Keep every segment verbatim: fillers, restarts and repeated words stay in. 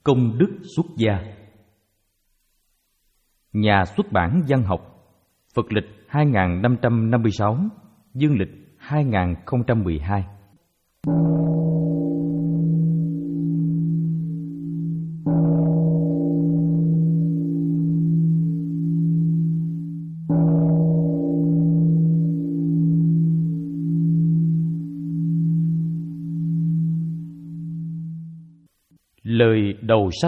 Công đức xuất gia. Nhà xuất bản Văn học, Phật lịch hai nghìn năm trăm năm mươi sáu, Dương lịch hai nghìn không trăm mười hai. Lời đầu sách.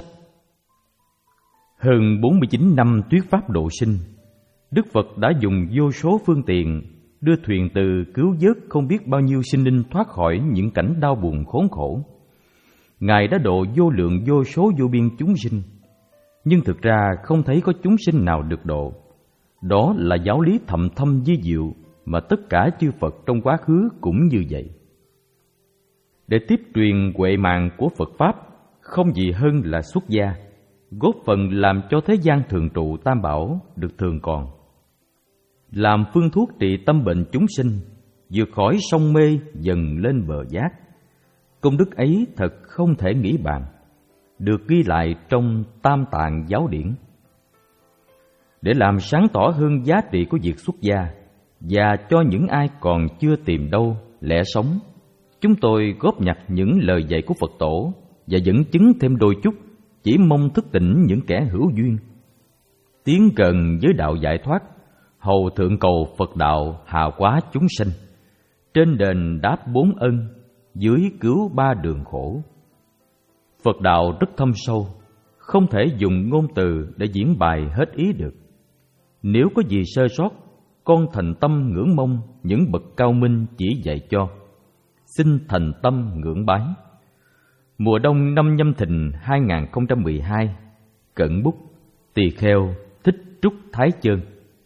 Hơn bốn mươi chín năm thuyết pháp độ sinh, Đức Phật đã dùng vô số phương tiện đưa thuyền từ cứu vớt không biết bao nhiêu sinh linh thoát khỏi những cảnh đau buồn khốn khổ. Ngài đã độ vô lượng vô số vô biên chúng sinh, nhưng thực ra không thấy có chúng sinh nào được độ. Đó là giáo lý thầm thâm vi diệu mà tất cả chư Phật trong quá khứ cũng như vậy. Để tiếp truyền huệ mạng của Phật Pháp, không gì hơn là xuất gia, góp phần làm cho thế gian thường trụ tam bảo được thường còn, làm phương thuốc trị tâm bệnh chúng sinh, vượt khỏi sông mê dần lên bờ giác. Công đức ấy thật không thể nghĩ bàn, được ghi lại trong Tam Tạng Giáo Điển. Để làm sáng tỏ hơn giá trị của việc xuất gia, và cho những ai còn chưa tìm đâu lẽ sống, chúng tôi góp nhặt những lời dạy của Phật Tổ và dẫn chứng thêm đôi chút, chỉ mong thức tỉnh những kẻ hữu duyên, tiến gần với đạo giải thoát, hầu thượng cầu Phật đạo hạ hóa chúng sinh, trên đền đáp bốn ân, dưới cứu ba đường khổ. Phật đạo rất thâm sâu, không thể dùng ngôn từ để diễn bài hết ý được. Nếu có gì sơ sót, con thành tâm ngưỡng mong những bậc cao minh chỉ dạy cho. Xin thành tâm ngưỡng bái. Mùa đông năm Nhâm Thìn hai nghìn không trăm mười hai. Cận bút Tỳ Kheo Thích Trúc Thái Chơn.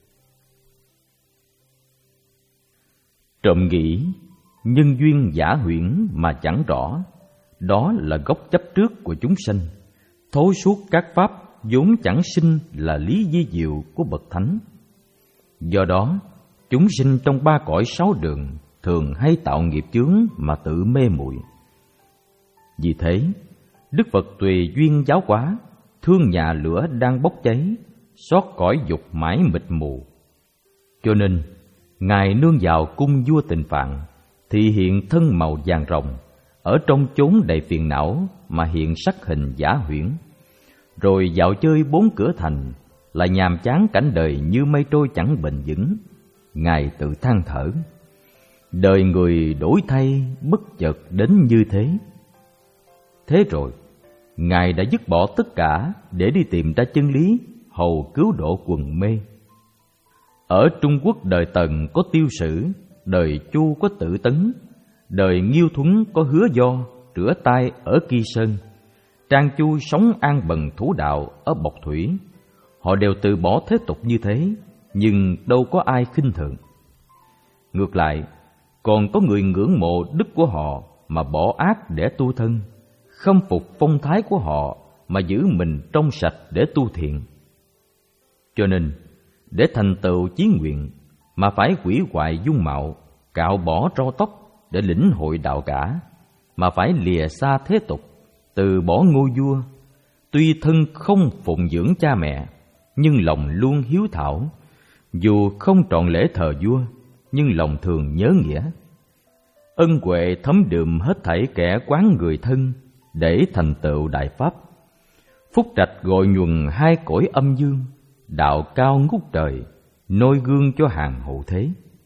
Trộm nghĩ, nhân duyên giả huyễn mà chẳng rõ, đó là gốc chấp trước của chúng sanh. Thối suốt các pháp vốn chẳng sinh là lý vi diệu của bậc thánh. Do đó, chúng sinh trong ba cõi sáu đường thường hay tạo nghiệp chướng mà tự mê muội. Vì thế, Đức Phật tùy duyên giáo hóa, thương nhà lửa đang bốc cháy, xót cõi dục mãi mịt mù. Cho nên, Ngài nương vào cung vua Tịnh Phạn, thị hiện thân màu vàng rồng, ở trong chốn đầy phiền não mà hiện sắc hình giả huyễn. Rồi dạo chơi bốn cửa thành, là nhàm chán cảnh đời như mây trôi chẳng bền vững. Ngài tự than thở, đời người đổi thay bất chợt đến như thế. Thế rồi, Ngài đã dứt bỏ tất cả để đi tìm ra chân lý, hầu cứu độ quần mê. Ở Trung Quốc đời Tần có Tiêu Sử, đời Chu có Tử Tấn, đời Nghiêu Thuấn có Hứa Do, rửa tay ở Kỳ Sơn, Trang Chu sống an bần thủ đạo ở Bộc Thủy. Họ đều từ bỏ thế tục như thế, nhưng đâu có ai khinh thường. Ngược lại, còn có người ngưỡng mộ đức của họ mà bỏ ác để tu thân, khâm phục phong thái của họ mà giữ mình trong sạch để tu thiện. Cho nên, để thành tựu chí nguyện mà phải hủy hoại dung mạo, cạo bỏ râu tóc để lĩnh hội đạo cả, mà phải lìa xa thế tục, từ bỏ ngôi vua. Tuy thân không phụng dưỡng cha mẹ, nhưng lòng luôn hiếu thảo. Dù không trọn lễ thờ vua, nhưng lòng thường nhớ nghĩa. Ân huệ thấm đượm hết thảy kẻ quán người thân, để thành tựu đại pháp. Phúc trạch gọi nhuần hai cõi âm dương, đạo cao ngút trời, noi gương cho hàng hậu thế.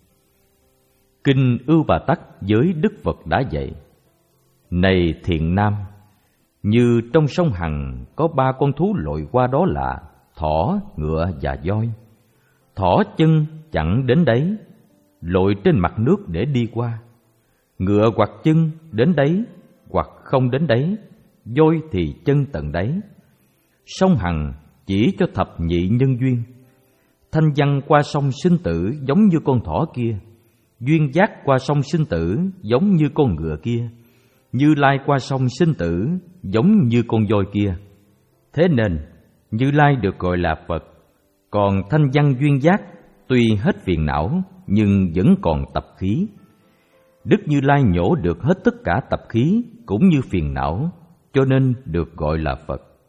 Kinh Ưu Bà Tắc với Đức Phật đã dạy: Này thiện nam, như trong sông Hằng có ba con thú lội qua đó là thỏ, ngựa và voi. Thỏ chân chẳng đến đấy, lội trên mặt nước để đi qua. Ngựa hoặc chân đến đấy, hoặc không đến đấy, voi thì chân tận đấy. Sông Hằng chỉ cho thập nhị nhân duyên. Thanh văn qua sông sinh tử giống như con thỏ kia, duyên giác qua sông sinh tử giống như con ngựa kia, Như Lai qua sông sinh tử giống như con voi kia. Thế nên Như Lai được gọi là Phật. Còn thanh văn duyên giác tuy hết phiền não nhưng vẫn còn tập khí. Đức Như Lai nhổ được hết tất cả tập khí cũng như phiền não, cho nên được gọi là Phật.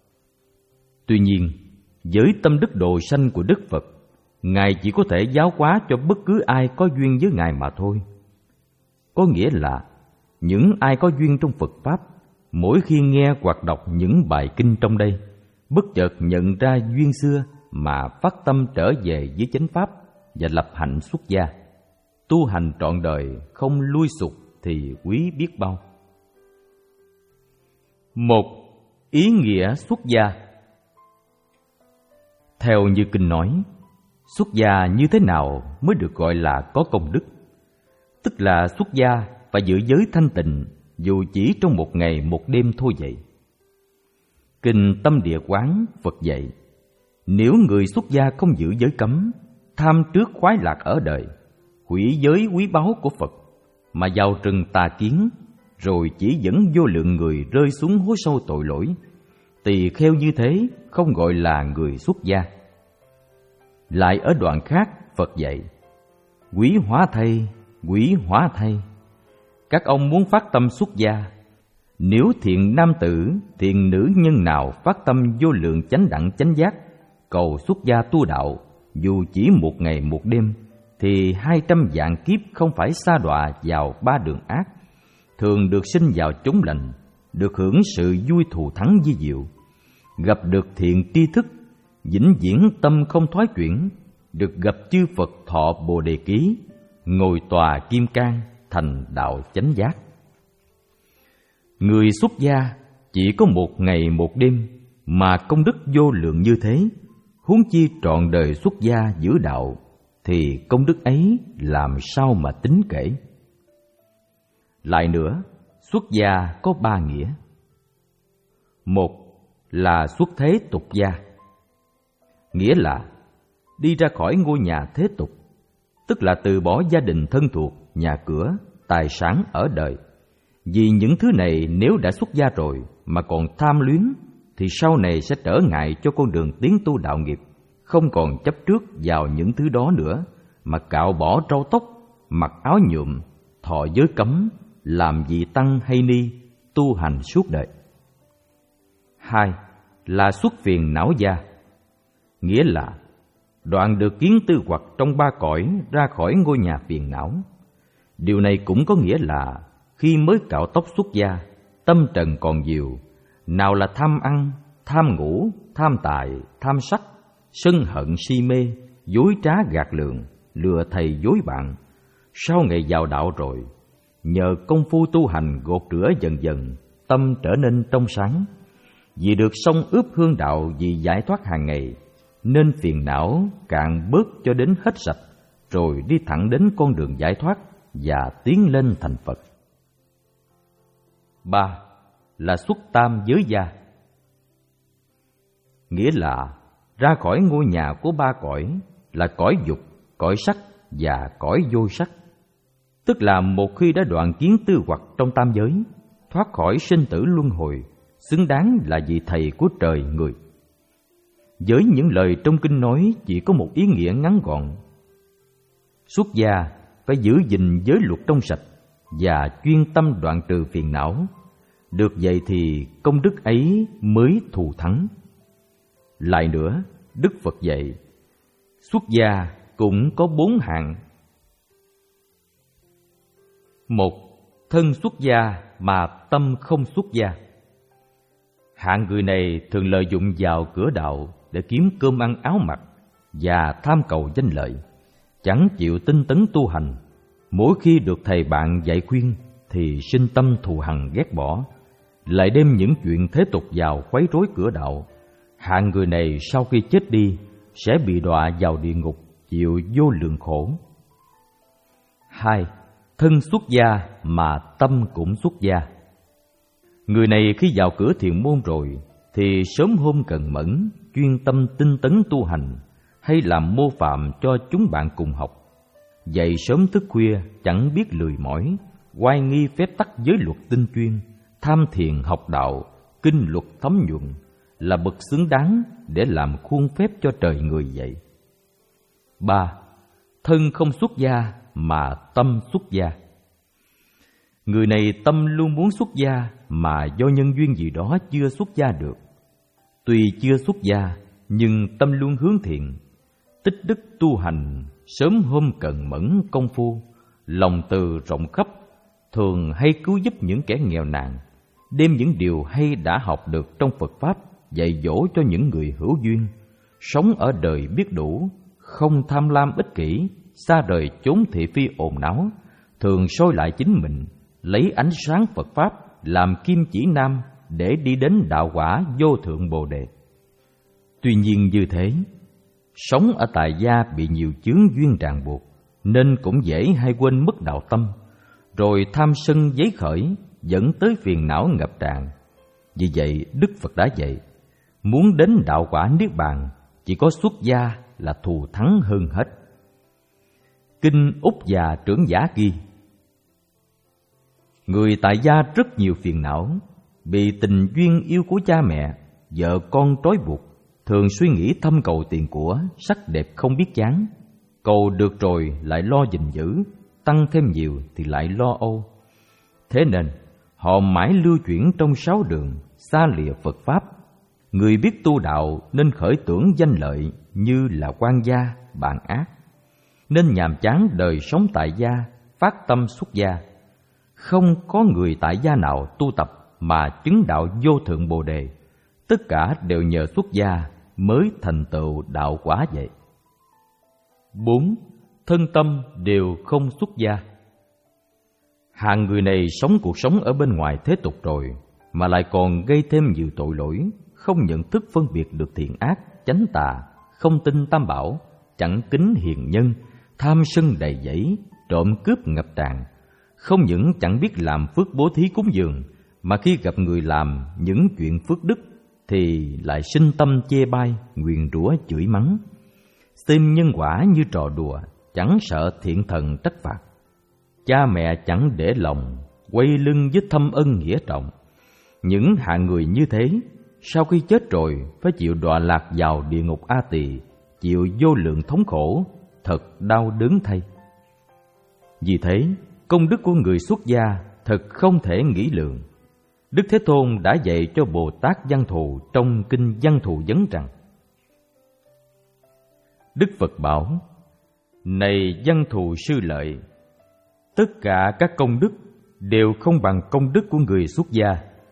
Tuy nhiên, với tâm đức độ sanh của Đức Phật, Ngài chỉ có thể giáo hóa cho bất cứ ai có duyên với Ngài mà thôi. Có nghĩa là những ai có duyên trong Phật Pháp, mỗi khi nghe hoặc đọc những bài kinh trong đây, bất chợt nhận ra duyên xưa mà phát tâm trở về với chánh Pháp và lập hạnh xuất gia, tu hành trọn đời không lui sụt thì quý biết bao. Một, ý nghĩa xuất gia. Theo như kinh nói, xuất gia như thế nào mới được gọi là có công đức? Tức là xuất gia phải giữ giới thanh tịnh, dù chỉ trong một ngày một đêm thôi vậy. Kinh Tâm Địa Quán Phật dạy, nếu người xuất gia không giữ giới cấm, tham trước khoái lạc ở đời, hủy giới quý báu của Phật, mà vào rừng tà kiến, rồi chỉ dẫn vô lượng người rơi xuống hố sâu tội lỗi, tỳ kheo như thế không gọi là người xuất gia. Lại ở đoạn khác, Phật dạy, quý hóa thay, quý hóa thay. Các ông muốn phát tâm xuất gia, nếu thiện nam tử, thiện nữ nhân nào phát tâm vô lượng chánh đẳng chánh giác, cầu xuất gia tu đạo, dù chỉ một ngày một đêm, thì hai trăm vạn kiếp không phải sa đọa vào ba đường ác, thường được sinh vào chốn lành, được hưởng sự vui thù thắng vi diệu, gặp được thiện tri thức, vĩnh viễn tâm không thoái chuyển, được gặp chư Phật thọ Bồ Đề Ký, ngồi tòa kim cang, thành đạo chánh giác. Người xuất gia chỉ có một ngày một đêm mà công đức vô lượng như thế, huống chi trọn đời xuất gia giữ đạo, thì công đức ấy làm sao mà tính kể. Lại nữa, xuất gia có ba nghĩa. Một là xuất thế tục gia, nghĩa là đi ra khỏi ngôi nhà thế tục, tức là từ bỏ gia đình thân thuộc, nhà cửa, tài sản ở đời. Vì những thứ này nếu đã xuất gia rồi mà còn tham luyến, thì sau này sẽ trở ngại cho con đường tiến tu đạo nghiệp, không còn chấp trước vào những thứ đó nữa, mà cạo bỏ râu tóc, mặc áo nhuộm, thọ giới cấm, làm vị tăng hay ni, tu hành suốt đời. Hai là xuất phiền não gia, nghĩa là đoạn được kiến tư hoặc trong ba cõi ra khỏi ngôi nhà phiền não. Điều này cũng có nghĩa là khi mới cạo tóc xuất gia, tâm trần còn nhiều, nào là tham ăn, tham ngủ, tham tài, tham sắc, sân hận si mê, dối trá gạt lường, lừa thầy dối bạn. Sau ngày vào đạo rồi, nhờ công phu tu hành gột rửa dần dần, tâm trở nên trong sáng. Vì được xông ướp hương đạo vì giải thoát hàng ngày, nên phiền não cạn bớt cho đến hết sạch, rồi đi thẳng đến con đường giải thoát và tiến lên thành Phật. Ba là xuất tam giới gia, nghĩa là ra khỏi ngôi nhà của ba cõi là cõi dục, cõi sắc và cõi vô sắc. Tức là một khi đã đoạn kiến tư hoặc trong tam giới, thoát khỏi sinh tử luân hồi, xứng đáng là vị thầy của trời người. Với những lời trong kinh nói chỉ có một ý nghĩa ngắn gọn. Xuất gia phải giữ gìn giới luật trong sạch và chuyên tâm đoạn trừ phiền não. Được vậy thì công đức ấy mới thù thắng. Lại nữa, Đức Phật dạy, xuất gia cũng có bốn hạng. Một, thân xuất gia mà tâm không xuất gia. Hạng người này thường lợi dụng vào cửa đạo để kiếm cơm ăn áo mặc và tham cầu danh lợi, chẳng chịu tinh tấn tu hành. Mỗi khi được thầy bạn dạy khuyên thì sinh tâm thù hằn ghét bỏ, lại đem những chuyện thế tục vào quấy rối cửa đạo. Hạng người này sau khi chết đi sẽ bị đọa vào địa ngục, chịu vô lượng khổ. Hai, thân xuất gia mà tâm cũng xuất gia. Người này khi vào cửa thiền môn rồi thì sớm hôm cần mẫn, chuyên tâm tinh tấn tu hành, hay làm mô phạm cho chúng bạn cùng học. Dậy sớm thức khuya, chẳng biết lười mỏi, oai nghi phép tắc giới luật tinh chuyên, tham thiền học đạo, kinh luật thấm nhuận, là bậc xứng đáng để làm khuôn phép cho trời người vậy. Ba, thân không xuất gia mà tâm xuất gia. Người này tâm luôn muốn xuất gia mà do nhân duyên gì đó chưa xuất gia được. Tuy chưa xuất gia, nhưng tâm luôn hướng thiện, tích đức tu hành, sớm hôm cần mẫn công phu, lòng từ rộng khắp, thường hay cứu giúp những kẻ nghèo nàn, đem những điều hay đã học được trong Phật Pháp dạy dỗ cho những người hữu duyên, sống ở đời biết đủ, không tham lam ích kỷ, xa rời chốn thị phi ồn náo, thường soi lại chính mình, lấy ánh sáng Phật Pháp làm kim chỉ nam để đi đến đạo quả vô thượng Bồ Đề. Tuy nhiên như thế, sống ở tại gia bị nhiều chướng duyên ràng buộc, nên cũng dễ hay quên mất đạo tâm, rồi tham sân giấy khởi, dẫn tới phiền não ngập tràn. Vì vậy, Đức Phật đã dạy, muốn đến đạo quả niết bàn, chỉ có xuất gia là thù thắng hơn hết. Kinh Úc Già Trưởng Giả ghi: người tại gia rất nhiều phiền não, bị tình duyên yêu của cha mẹ, vợ con trói buộc, thường suy nghĩ thâm cầu tiền của, sắc đẹp không biết chán. Cầu được rồi lại lo gìn giữ, tăng thêm nhiều thì lại lo âu. Thế nên họ mãi lưu chuyển trong sáu đường, xa lìa Phật Pháp. Người biết tu đạo nên khởi tưởng danh lợi như là quan gia, bạn ác, nên nhàm chán đời sống tại gia, phát tâm xuất gia. Không có người tại gia nào tu tập mà chứng đạo vô thượng Bồ Đề, tất cả đều nhờ xuất gia mới thành tựu đạo quả vậy. Bốn. Thân tâm đều không xuất gia. Hạng người này sống cuộc sống ở bên ngoài thế tục rồi, mà lại còn gây thêm nhiều tội lỗi, không nhận thức phân biệt được thiện ác, chánh tà, không tin tam bảo, chẳng kính hiền nhân, tham sân đầy dẫy, trộm cướp ngập tràn. Không những chẳng biết làm phước bố thí cúng dường, mà khi gặp người làm những chuyện phước đức thì lại sinh tâm chê bai, nguyền rủa chửi mắng, xem nhân quả như trò đùa, chẳng sợ thiện thần trách phạt. Cha mẹ chẳng để lòng, quay lưng với thâm ân nghĩa trọng. Những hạng người như thế, sau khi chết rồi phải chịu đọa lạc vào địa ngục A Tỳ, chịu vô lượng thống khổ, thật đau đớn thay. Vì thế, công đức của người xuất gia thật không thể nghĩ lượng. Đức Thế Tôn đã dạy cho Bồ Tát Văn Thù trong kinh Văn Thù Vấn rằng: Đức Phật bảo: này Văn Thù sư lợi, tất cả các công đức đều không bằng công đức của người xuất gia.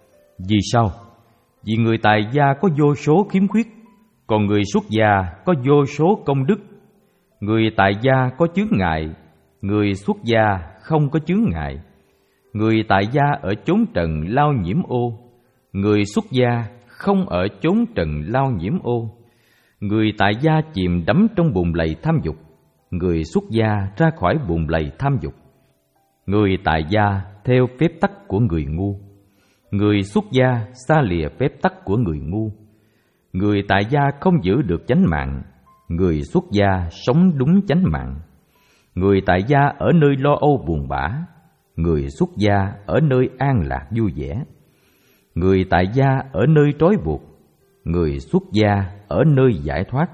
Vì sao? Vì người tại gia có vô số khiếm khuyết, còn người xuất gia có vô số công đức. Người tại gia có chướng ngại, người xuất gia không có chướng ngại. Người tại gia ở chốn trần lao nhiễm ô, người xuất gia không ở chốn trần lao nhiễm ô. Người tại gia chìm đắm trong bùn lầy tham dục, người xuất gia ra khỏi bùn lầy tham dục. Người tại gia theo phép tắc của người ngu, người xuất gia xa lìa phép tắc của người ngu. Người tại gia không giữ được chánh mạng, người xuất gia sống đúng chánh mạng. Người tại gia ở nơi lo âu buồn bã, người xuất gia ở nơi an lạc vui vẻ. Người tại gia ở nơi trói buộc, người xuất gia ở nơi giải thoát.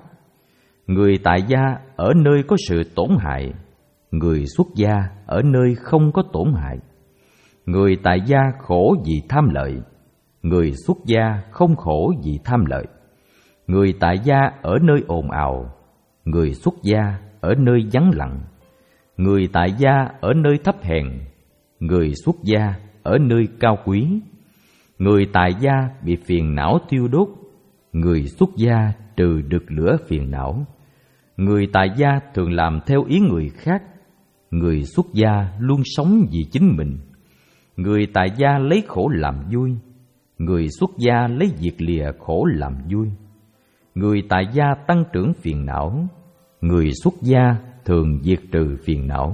Người tại gia ở nơi có sự tổn hại, người xuất gia ở nơi không có tổn hại. Người tại gia khổ vì tham lợi, người xuất gia không khổ vì tham lợi. Người tại gia ở nơi ồn ào, người xuất gia ở nơi vắng lặng. Người tại gia ở nơi thấp hèn, người xuất gia ở nơi cao quý. Người tại gia bị phiền não tiêu đốt, người xuất gia trừ được lửa phiền não. Người tại gia thường làm theo ý người khác, người xuất gia luôn sống vì chính mình. Người tại gia lấy khổ làm vui, người xuất gia lấy diệt lìa khổ làm vui. Người tại gia tăng trưởng phiền não, người xuất gia thường diệt trừ phiền não.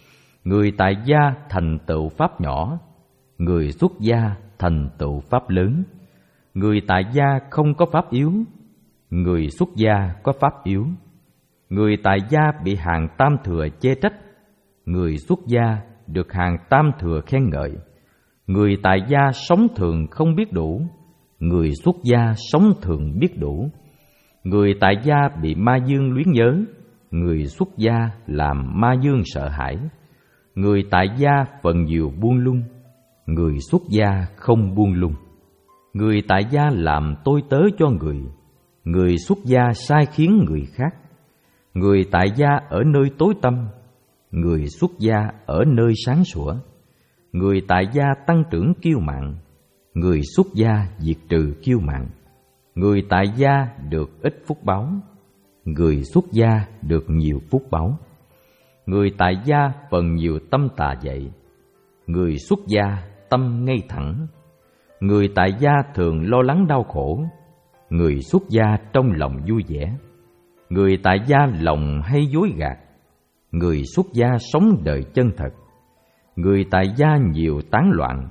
Người tại gia thành tựu pháp nhỏ, người xuất gia thành tựu pháp lớn. Người tại gia không có pháp yếu, người xuất gia có pháp yếu. Người tại gia bị hàng tam thừa chê trách, người xuất gia được hàng tam thừa khen ngợi. Người tại gia sống thường không biết đủ, người xuất gia sống thường biết đủ. Người tại gia bị ma dương luyến nhớ, người xuất gia làm ma dương sợ hãi. Người tại gia phần nhiều buông lung, người xuất gia không buông lung. Người tại gia làm tôi tớ cho người, người xuất gia sai khiến người khác. Người tại gia ở nơi tối tăm, người xuất gia ở nơi sáng sủa. Người tại gia tăng trưởng kiêu mạn, người xuất gia diệt trừ kiêu mạn. Người tại gia được ít phúc báo, người xuất gia được nhiều phúc báo. Người tại gia phần nhiều tâm tà dậy, người xuất gia tâm ngay thẳng. Người tại gia thường lo lắng đau khổ, người xuất gia trong lòng vui vẻ. Người tại gia lòng hay dối gạt, người xuất gia sống đời chân thật. Người tại gia nhiều tán loạn,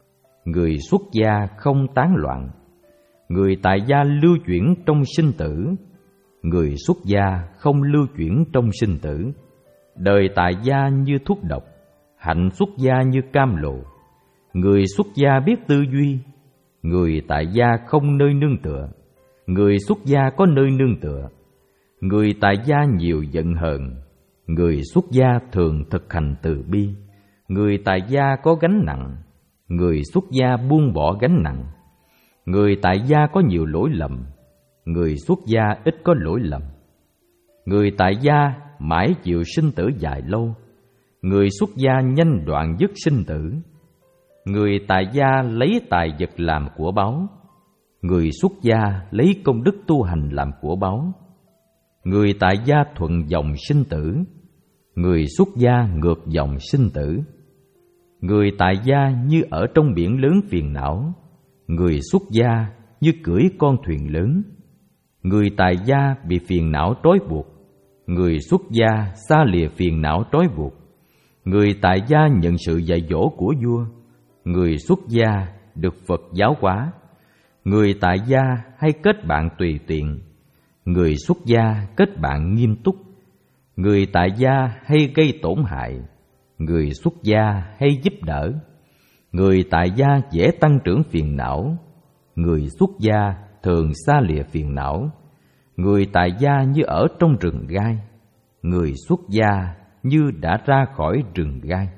người xuất gia không tán loạn. Người tại gia lưu chuyển trong sinh tử, người xuất gia không lưu chuyển trong sinh tử. Đời tại gia như thuốc độc, hạnh xuất gia như cam lộ. Người xuất gia biết tư duy, người tại gia không nơi nương tựa. Người xuất gia có nơi nương tựa. Người tại gia nhiều giận hờn, người xuất gia thường thực hành từ bi. Người tại gia có gánh nặng, người xuất gia buông bỏ gánh nặng. Người tại gia có nhiều lỗi lầm, người xuất gia ít có lỗi lầm. Người tại gia mãi chịu sinh tử dài lâu, người xuất gia nhanh đoạn dứt sinh tử. Người tại gia lấy tài vật làm của báu, người xuất gia lấy công đức tu hành làm của báu. Người tại gia thuận dòng sinh tử, người xuất gia ngược dòng sinh tử. Người tại gia như ở trong biển lớn phiền não, người xuất gia như cưỡi con thuyền lớn. Người tại gia bị phiền não trói buộc, người xuất gia xa lìa phiền não trói buộc. Người tại gia nhận sự dạy dỗ của vua, người xuất gia được Phật giáo hóa. Người tại gia hay kết bạn tùy tiện, người xuất gia kết bạn nghiêm túc. Người tại gia hay gây tổn hại, người xuất gia hay giúp đỡ. Người tại gia dễ tăng trưởng phiền não, người xuất gia thường xa lìa phiền não. Người tại gia như ở trong rừng gai, người xuất gia như đã ra khỏi rừng gai.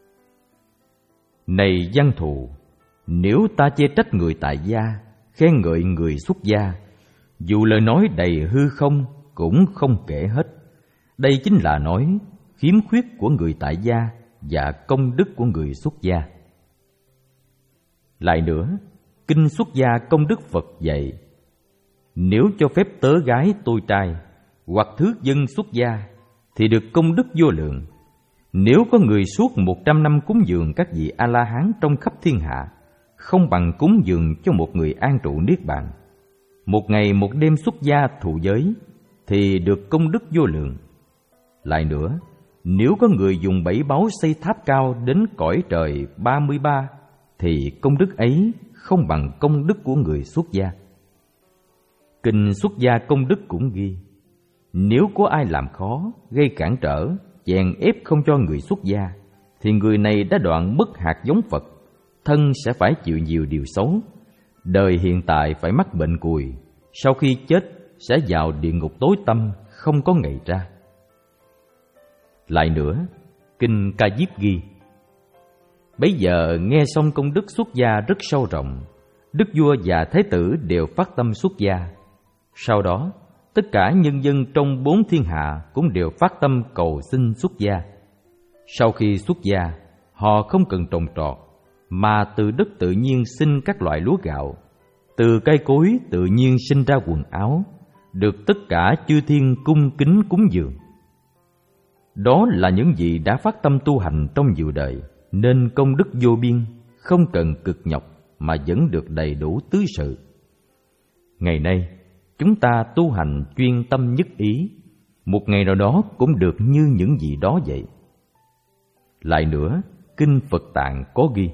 Này văn thù, nếu ta chê trách người tại gia, khen ngợi người xuất gia, dù lời nói đầy hư không cũng không kể hết. Đây chính là nói khiếm khuyết của người tại gia và công đức của người xuất gia. Lại nữa, kinh xuất gia công đức Phật dạy: nếu cho phép tớ gái tôi trai hoặc thứ dân xuất gia thì được công đức vô lượng. Nếu có người suốt một trăm năm cúng dường các vị A-la-hán trong khắp thiên hạ, không bằng cúng dường cho một người an trụ niết bàn. Một ngày một đêm xuất gia thụ giới thì được công đức vô lượng. Lại nữa, nếu có người dùng bảy báu xây tháp cao đến cõi trời ba mươi ba thì công đức ấy không bằng công đức của người xuất gia. Kinh xuất gia công đức cũng ghi: nếu có ai làm khó, gây cản trở, chèn ép không cho người xuất gia, thì người này đã đoạn mất hạt giống Phật, thân sẽ phải chịu nhiều điều xấu. Đời hiện tại phải mắc bệnh cùi, sau khi chết sẽ vào địa ngục tối tăm, không có ngày ra. Lại nữa, kinh Ca Diếp ghi: bấy giờ nghe xong công đức xuất gia rất sâu rộng, đức vua và thái tử đều phát tâm xuất gia. Sau đó, tất cả nhân dân trong bốn thiên hạ cũng đều phát tâm cầu xin xuất gia. Sau khi xuất gia, họ không cần trồng trọt, mà từ đất tự nhiên sinh các loại lúa gạo, từ cây cối tự nhiên sinh ra quần áo, được tất cả chư thiên cung kính cúng dường. Đó là những gì đã phát tâm tu hành trong nhiều đời, nên công đức vô biên, không cần cực nhọc mà vẫn được đầy đủ tứ sự. Ngày nay, chúng ta tu hành chuyên tâm nhất ý, một ngày nào đó cũng được như những gì đó vậy. Lại nữa, kinh Phật Tạng có ghi: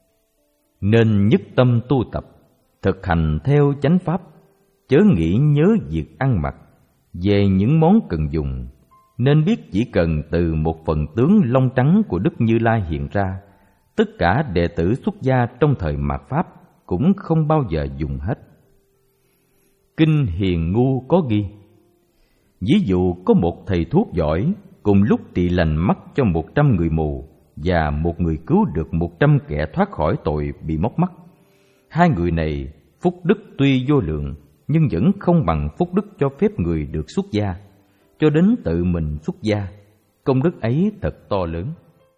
nên nhất tâm tu tập, thực hành theo chánh pháp, chớ nghĩ nhớ việc ăn mặc, về những món cần dùng, nên biết chỉ cần từ một phần tướng lông trắng của Đức Như Lai hiện ra, tất cả đệ tử xuất gia trong thời mạt Pháp cũng không bao giờ dùng hết. Kinh Hiền Ngu có ghi: ví dụ có một thầy thuốc giỏi cùng lúc trị lành mắt cho một trăm người mù và một người cứu được một trăm kẻ thoát khỏi tội bị móc mắt. Hai người này Phúc đức tuy vô lượng, nhưng vẫn không bằng phúc đức cho phép người được xuất gia, cho đến tự mình xuất gia. Công đức ấy thật to lớn.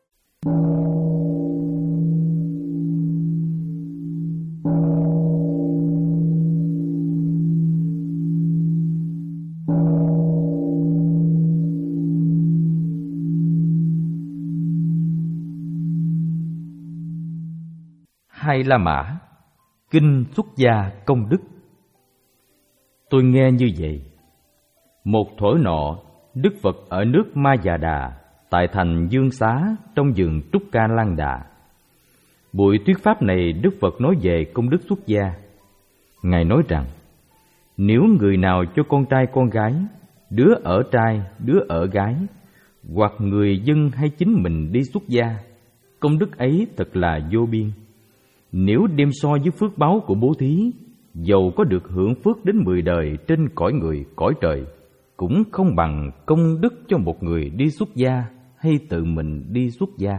Hai La Mã, Kinh Xuất Gia Công Đức. Tôi nghe như vậy: một thuở nọ, Đức Phật ở nước Ma Già Đà, tại thành Dương Xá, trong vườn Trúc Ca Lan Đà. Buổi thuyết pháp này, Đức Phật nói về công đức xuất gia. Ngài nói rằng, nếu người nào cho con trai con gái, đứa ở trai, đứa ở gái, hoặc người dân hay chính mình đi xuất gia, công đức ấy thật là vô biên. Nếu đem so với phước báu của bố thí, dầu có được hưởng phước đến mười đời trên cõi người cõi trời, cũng không bằng công đức cho một người đi xuất gia hay tự mình đi xuất gia.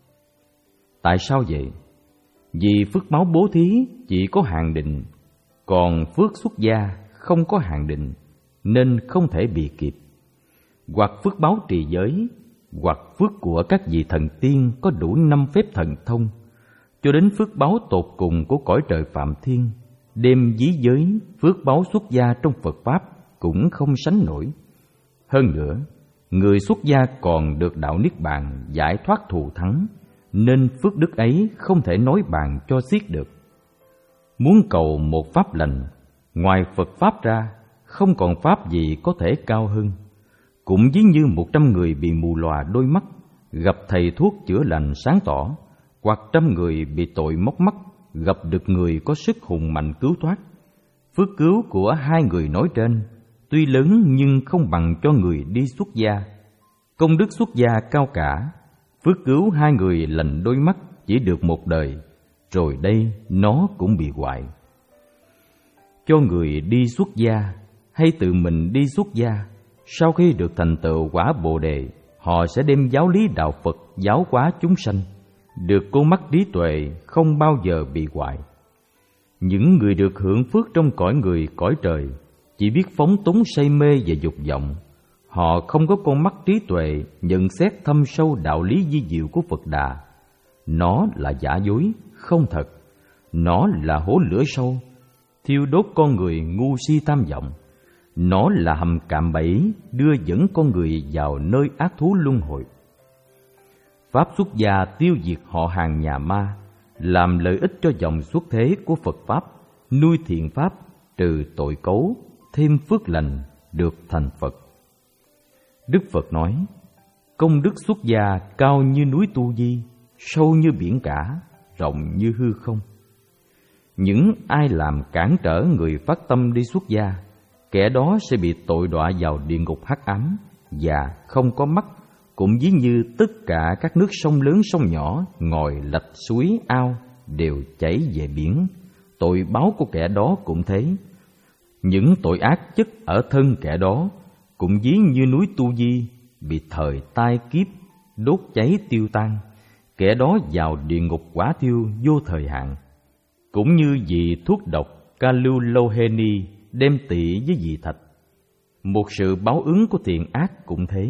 Tại sao vậy? Vì phước báu bố thí chỉ có hạn định, còn phước xuất gia không có hạn định, nên không thể bị kịp. Hoặc phước báu trì giới, hoặc phước của các vị thần tiên có đủ năm phép thần thông, cho đến phước báu tột cùng của cõi trời Phạm Thiên, đem ví giới phước báu xuất gia trong Phật Pháp cũng không sánh nổi. Hơn nữa, người xuất gia còn được đạo Niết Bàn giải thoát thù thắng, nên phước đức ấy không thể nói bàn cho xiết được. Muốn cầu một pháp lành, ngoài Phật Pháp ra, không còn Pháp gì có thể cao hơn. Cũng ví như một trăm người bị mù lòa đôi mắt, gặp thầy thuốc chữa lành sáng tỏ, hoặc trăm người bị tội móc mắt, gặp được người có sức hùng mạnh cứu thoát. Phước cứu của hai người nói trên tuy lớn nhưng không bằng cho người đi xuất gia. Công đức xuất gia cao cả, phước cứu hai người lành đôi mắt chỉ được một đời, rồi đây nó cũng bị hoại. Cho người đi xuất gia hay tự mình đi xuất gia, sau khi được thành tựu quả Bồ Đề, họ sẽ đem giáo lý đạo Phật giáo hóa chúng sanh, được con mắt trí tuệ không bao giờ bị hoại. Những người được hưởng phước trong cõi người cõi trời chỉ biết phóng túng say mê và dục vọng. Họ không có con mắt trí tuệ nhận xét thâm sâu đạo lý vi diệu của Phật Đà. Nó là giả dối, không thật. Nó là hố lửa sâu, thiêu đốt con người ngu si tham vọng. Nó là hầm cạm bẫy đưa dẫn con người vào nơi ác thú luân hồi. Pháp xuất gia tiêu diệt họ hàng nhà ma, làm lợi ích cho dòng xuất thế của Phật Pháp, nuôi thiện Pháp, trừ tội cấu, thêm phước lành, được thành Phật. Đức Phật nói, công đức xuất gia cao như núi Tu Di, sâu như biển cả, rộng như hư không. Những ai làm cản trở người phát tâm đi xuất gia, kẻ đó sẽ bị tội đọa vào địa ngục hắc ám và không có mắt, cũng ví như tất cả các nước sông lớn sông nhỏ, ngòi lạch suối ao đều chảy về biển. Tội báo của kẻ đó cũng thế. Những tội ác chất ở thân kẻ đó cũng ví như núi Tu Di bị thời tai kiếp đốt cháy tiêu tan, kẻ đó vào địa ngục quả thiêu vô thời hạn. Cũng như vị thuốc độc Kaluloheni đem tỵ với vị thạch, một sự báo ứng của thiện ác cũng thế.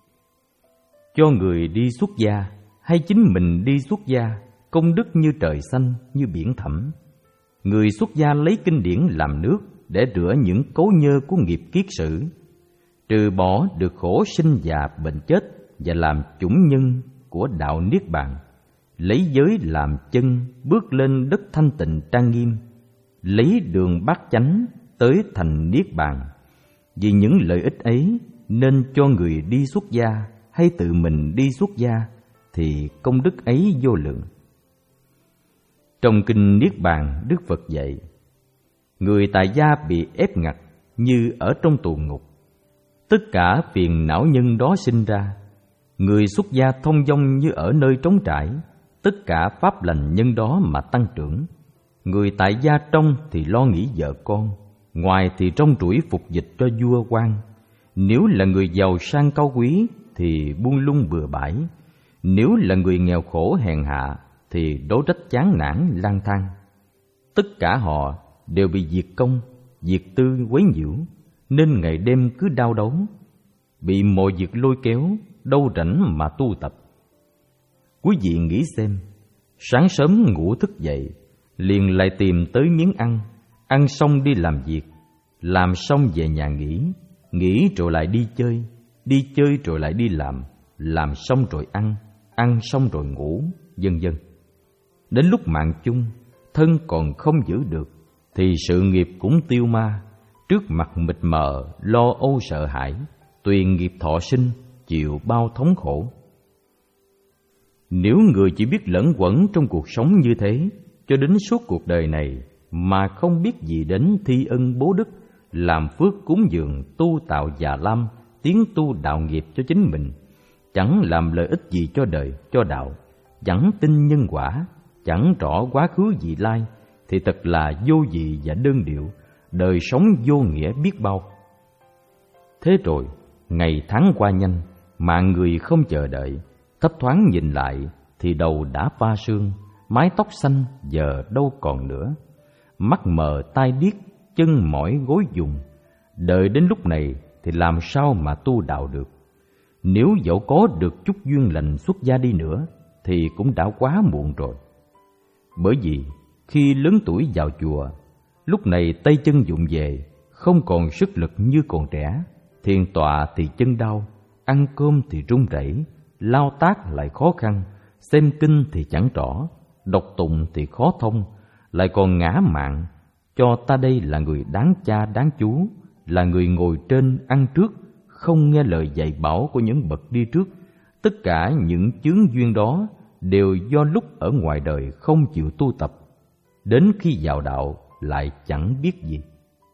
Cho người đi xuất gia hay chính mình đi xuất gia, công đức như trời xanh, như biển thẳm. Người xuất gia lấy kinh điển làm nước để rửa những cấu nhơ của nghiệp kiết sử, trừ bỏ được khổ sinh già bệnh chết và làm chủng nhân của đạo Niết Bàn, lấy giới làm chân bước lên đất thanh tịnh trang nghiêm, lấy đường bát chánh tới thành Niết Bàn. Vì những lợi ích ấy nên cho người đi xuất gia hay tự mình đi xuất gia thì công đức ấy vô lượng. Trong kinh Niết Bàn, Đức Phật dạy, người tại gia bị ép ngặt như ở trong tù ngục. Tất cả phiền não nhân đó sinh ra. Người xuất gia thông dong như ở nơi trống trải. Tất cả pháp lành nhân đó mà tăng trưởng. Người tại gia trong thì lo nghĩ vợ con, ngoài thì trong trũi phục dịch cho vua quan. Nếu là người giàu sang cao quý thì buông lung bừa bãi. Nếu là người nghèo khổ hèn hạ thì đố trách chán nản lang thang. Tất cả họ đều bị diệt công, diệt tư quấy nhiễu, nên ngày đêm cứ đau đấu, bị mọi việc lôi kéo, đâu rảnh mà tu tập. Quý vị nghĩ xem, sáng sớm ngủ thức dậy, liền lại tìm tới miếng ăn, ăn xong đi làm việc, làm xong về nhà nghỉ, nghỉ rồi lại đi chơi, đi chơi rồi lại đi làm, làm xong rồi ăn, ăn xong rồi ngủ, vân vân. Đến lúc mạng chung, thân còn không giữ được, thì sự nghiệp cũng tiêu ma, trước mặt mịt mờ, lo âu sợ hãi, tùy nghiệp thọ sinh, chịu bao thống khổ. Nếu người chỉ biết lẫn quẩn trong cuộc sống như thế, cho đến suốt cuộc đời này, mà không biết gì đến thi ân bố đức, làm phước cúng dường, tu tạo già lam, tiến tu đạo nghiệp cho chính mình, chẳng làm lợi ích gì cho đời, cho đạo, chẳng tin nhân quả, chẳng rõ quá khứ vị lai, thì thật là vô vị và đơn điệu, đời sống vô nghĩa biết bao. Thế rồi, ngày tháng qua nhanh, mạng người không chờ đợi, thấp thoáng nhìn lại thì đầu đã pha sương, mái tóc xanh giờ đâu còn nữa, mắt mờ tai điếc, chân mỏi gối dùng. Đợi đến lúc này thì làm sao mà tu đạo được? Nếu dẫu có được chút duyên lành xuất gia đi nữa thì cũng đã quá muộn rồi. Bởi vì khi lớn tuổi vào chùa, lúc này tay chân vụng về, không còn sức lực như còn trẻ, thiền tọa thì chân đau, ăn cơm thì run rẩy, lao tác lại khó khăn, xem kinh thì chẳng rõ, đọc tụng thì khó thông, lại còn ngã mạn, cho ta đây là người đáng cha đáng chú, là người ngồi trên ăn trước, không nghe lời dạy bảo của những bậc đi trước. Tất cả những chướng duyên đó đều do lúc ở ngoài đời không chịu tu tập, đến khi vào đạo lại chẳng biết gì.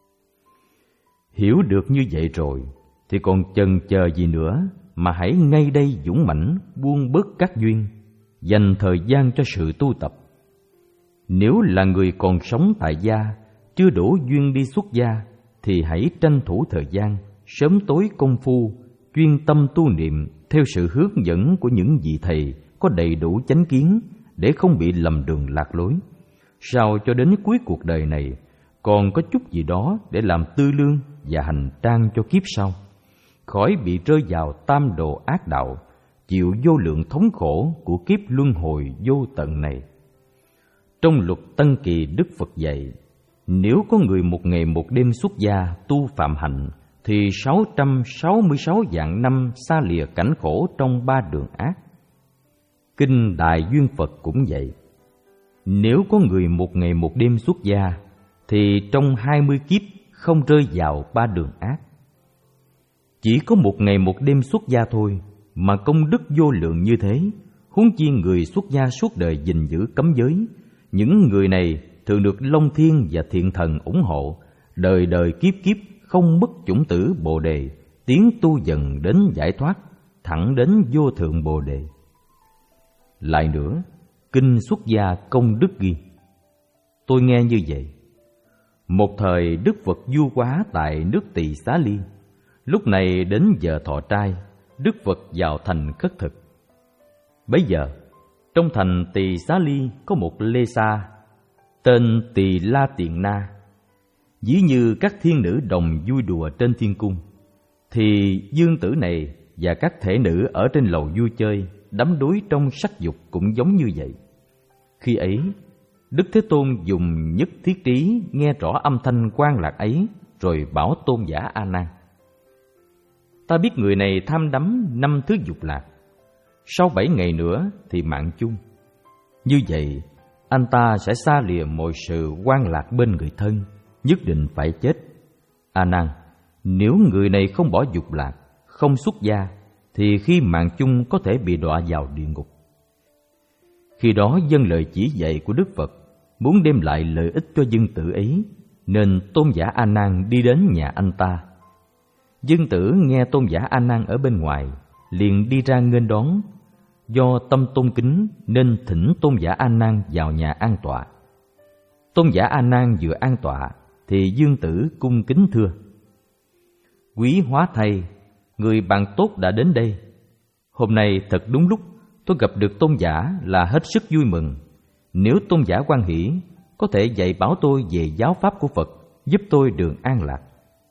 Hiểu được như vậy rồi thì còn chần chờ gì nữa, mà hãy ngay đây dũng mãnh buông bớt các duyên, dành thời gian cho sự tu tập. Nếu là người còn sống tại gia, chưa đủ duyên đi xuất gia, thì hãy tranh thủ thời gian, sớm tối công phu, chuyên tâm tu niệm theo sự hướng dẫn của những vị thầy có đầy đủ chánh kiến, để không bị lầm đường lạc lối. Sao cho đến cuối cuộc đời này còn có chút gì đó để làm tư lương và hành trang cho kiếp sau, khỏi bị rơi vào tam đồ ác đạo, chịu vô lượng thống khổ của kiếp luân hồi vô tận này. Trong luật Tân Kỳ, Đức Phật dạy, nếu có người một ngày một đêm xuất gia tu phạm hạnh, thì sáu trăm sáu mươi sáu vạn năm xa lìa cảnh khổ trong ba đường ác. Kinh Đại Duyên Phật cũng vậy. Nếu có người một ngày một đêm xuất gia, thì trong hai mươi kiếp không rơi vào ba đường ác. Chỉ có một ngày một đêm xuất gia thôi mà công đức vô lượng như thế, huống chi người xuất gia suốt đời gìn giữ cấm giới. Những người này thường được Long Thiên và Thiện Thần ủng hộ, đời đời kiếp kiếp không mất chủng tử Bồ Đề, tiến tu dần đến giải thoát, thẳng đến vô thượng Bồ Đề. Lại nữa, kinh xuất gia công đức ghi. Tôi nghe như vậy. Một thời Đức Phật du hóa tại nước Tỳ Xá Ly. Lúc này đến giờ thọ trai, Đức Phật vào thành khất thực. Bấy giờ, trong thành Tỳ Xá Ly có một Lê Sa, tên Tỳ La Tiện Na. Ví như các thiên nữ đồng vui đùa trên thiên cung, thì dương tử này và các thể nữ ở trên lầu vui chơi, đắm đuối trong sắc dục cũng giống như vậy. Khi ấy, Đức Thế Tôn dùng nhất thiết trí nghe rõ âm thanh quan lạc ấy, rồi bảo Tôn giả A Nan: ta biết người này tham đắm năm thứ dục lạc, sau bảy ngày nữa thì mạng chung. Như vậy, anh ta sẽ xa lìa mọi sự quan lạc bên người thân, nhất định phải chết. A Nan, nếu người này không bỏ dục lạc, không xuất gia, thì khi mạng chung có thể bị đọa vào địa ngục. Khi đó vâng lời chỉ dạy của Đức Phật, muốn đem lại lợi ích cho dân tử ấy, nên Tôn giả A Nan đi đến nhà anh ta. Dân tử nghe Tôn giả A Nan ở bên ngoài, liền đi ra nghênh đón. Do tâm tôn kính nên thỉnh Tôn giả A Nan vào nhà an tọa. Tôn giả A Nan vừa an tọa thì Dương Tử cung kính thưa: quý hóa thầy, người bạn tốt đã đến đây. Hôm nay thật đúng lúc tôi gặp được tôn giả là hết sức vui mừng. Nếu tôn giả hoan hỷ có thể dạy bảo tôi về giáo pháp của Phật, giúp tôi đường an lạc.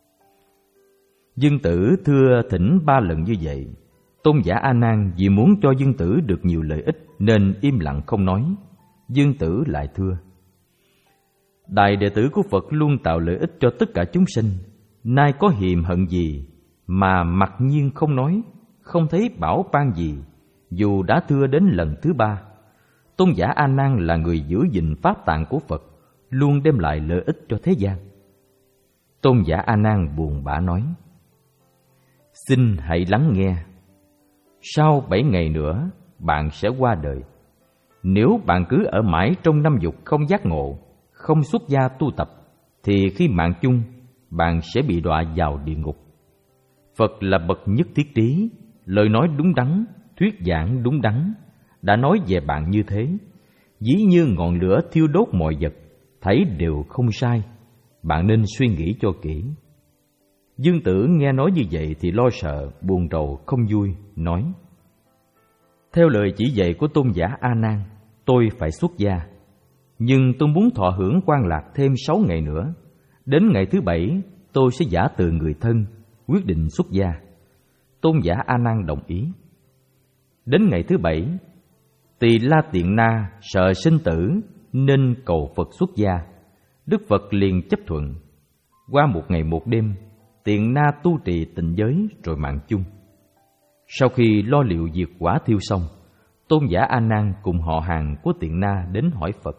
Dương Tử thưa thỉnh ba lần như vậy. Tôn giả A Nan vì muốn cho Dương Tử được nhiều lợi ích nên im lặng không nói. Dương Tử lại thưa: Đại đệ tử của Phật luôn tạo lợi ích cho tất cả chúng sinh, nay có hiềm hận gì mà mặc nhiên không nói, không thấy bảo ban gì, dù đã thưa đến lần thứ ba. Tôn giả A Nan là người giữ gìn pháp tạng của Phật, luôn đem lại lợi ích cho thế gian. Tôn giả A Nan buồn bã nói: Xin hãy lắng nghe. Sau bảy ngày nữa, bạn sẽ qua đời. Nếu bạn cứ ở mãi trong năm dục không giác ngộ, không xuất gia tu tập, thì khi mạng chung, bạn sẽ bị đọa vào địa ngục. Phật là bậc nhất thiết trí, lời nói đúng đắn, thuyết giảng đúng đắn, đã nói về bạn như thế. Ví như ngọn lửa thiêu đốt mọi vật, thấy đều không sai. Bạn nên suy nghĩ cho kỹ. Dương Tử nghe nói như vậy thì lo sợ, buồn rầu, không vui, nói: Theo lời chỉ dạy của tôn giả A Nan, tôi phải xuất gia. Nhưng tôi muốn thọ hưởng quan lạc thêm sáu ngày nữa. Đến ngày thứ bảy, tôi sẽ giả từ người thân, quyết định xuất gia. Tôn giả A Nan đồng ý. Đến ngày thứ bảy, Tỳ La Tiện Na sợ sinh tử nên cầu Phật xuất gia. Đức Phật liền chấp thuận. Qua một ngày một đêm, Tiện Na tu trì tịnh giới rồi mạng chung. Sau khi lo liệu việc quả thiêu xong, tôn giả A Nan cùng họ hàng của Tiện Na đến hỏi Phật: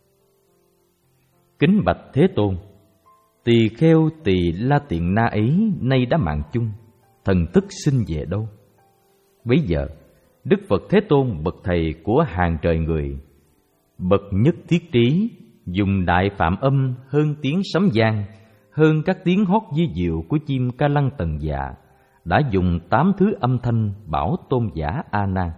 Kính bạch Thế Tôn, tỳ kheo Tỳ La Tiện Na ấy nay đã mạng chung, thần thức sinh về đâu? Bấy giờ Đức Phật Thế Tôn bậc thầy của hàng trời người, bậc nhất thiết trí, dùng đại phạm âm hơn tiếng sấm vang, hơn các tiếng hót di diệu của chim ca lăng tần dạ, đã dùng tám thứ âm thanh bảo tôn giả A Nan: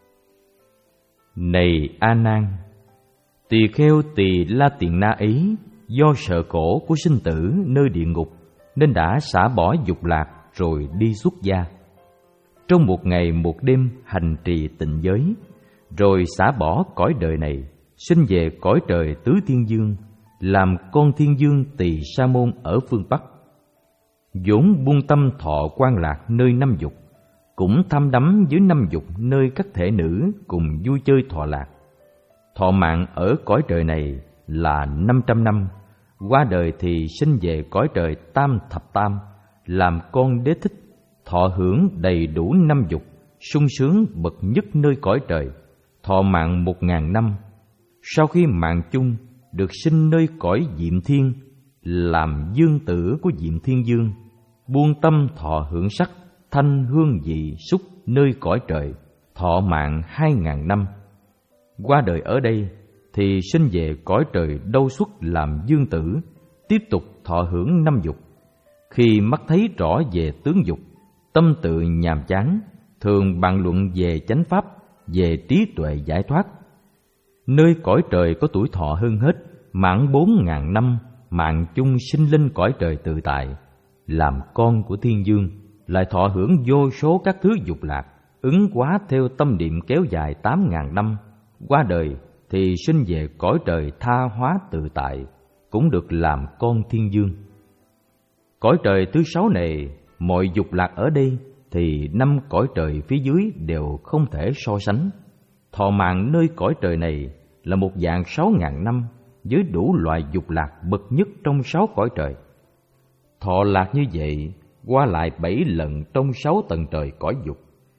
Này A Nan, tỳ kheo Tỳ La Tiện Na ấy do sợ khổ của sinh tử nơi địa ngục nên đã xả bỏ dục lạc rồi đi xuất gia. Trong một ngày một đêm hành trì tịnh giới, rồi xả bỏ cõi đời này, sinh về cõi trời tứ thiên dương, làm con thiên dương Tỳ Sa Môn ở phương Bắc. Vốn buông tâm thọ quan lạc nơi năm dục, cũng tham đắm dưới năm dục nơi các thể nữ cùng vui chơi thọ lạc. Thọ mạng ở cõi trời này là năm trăm năm, qua đời thì sinh về cõi trời tam thập tam, làm con đế thích, thọ hưởng đầy đủ năm dục, sung sướng bậc nhất nơi cõi trời, thọ mạng một ngàn năm. Sau khi mạng chung, được sinh nơi cõi Diệm Thiên, làm dương tử của Diệm Thiên Dương, buông tâm thọ hưởng sắc, thanh hương vị xúc nơi cõi trời, thọ mạng hai ngàn năm. Qua đời ở đây thì sinh về cõi trời Đâu Xuất làm dương tử, tiếp tục thọ hưởng năm dục. Khi mắt thấy rõ về tướng dục, tâm tự nhàm chán, thường bàn luận về chánh pháp, về trí tuệ giải thoát. Nơi cõi trời có tuổi thọ hơn hết, mạng bốn ngàn năm, mạng chung sinh linh cõi trời tự tại, làm con của thiên dương, lại thọ hưởng vô số các thứ dục lạc, ứng hóa theo tâm niệm kéo dài tám ngàn năm. Qua đời thì sinh về cõi trời tha hóa tự tại, cũng được làm con thiên dương. Cõi trời thứ sáu này, mọi dục lạc ở đây thì năm cõi trời phía dưới đều không thể so sánh. Thọ mạng nơi cõi trời này là một dạng sáu ngàn năm, với đủ loại dục lạc bậc nhất trong sáu cõi trời. Thọ lạc như vậy, qua lại bảy lần trong sáu tầng trời cõi dục.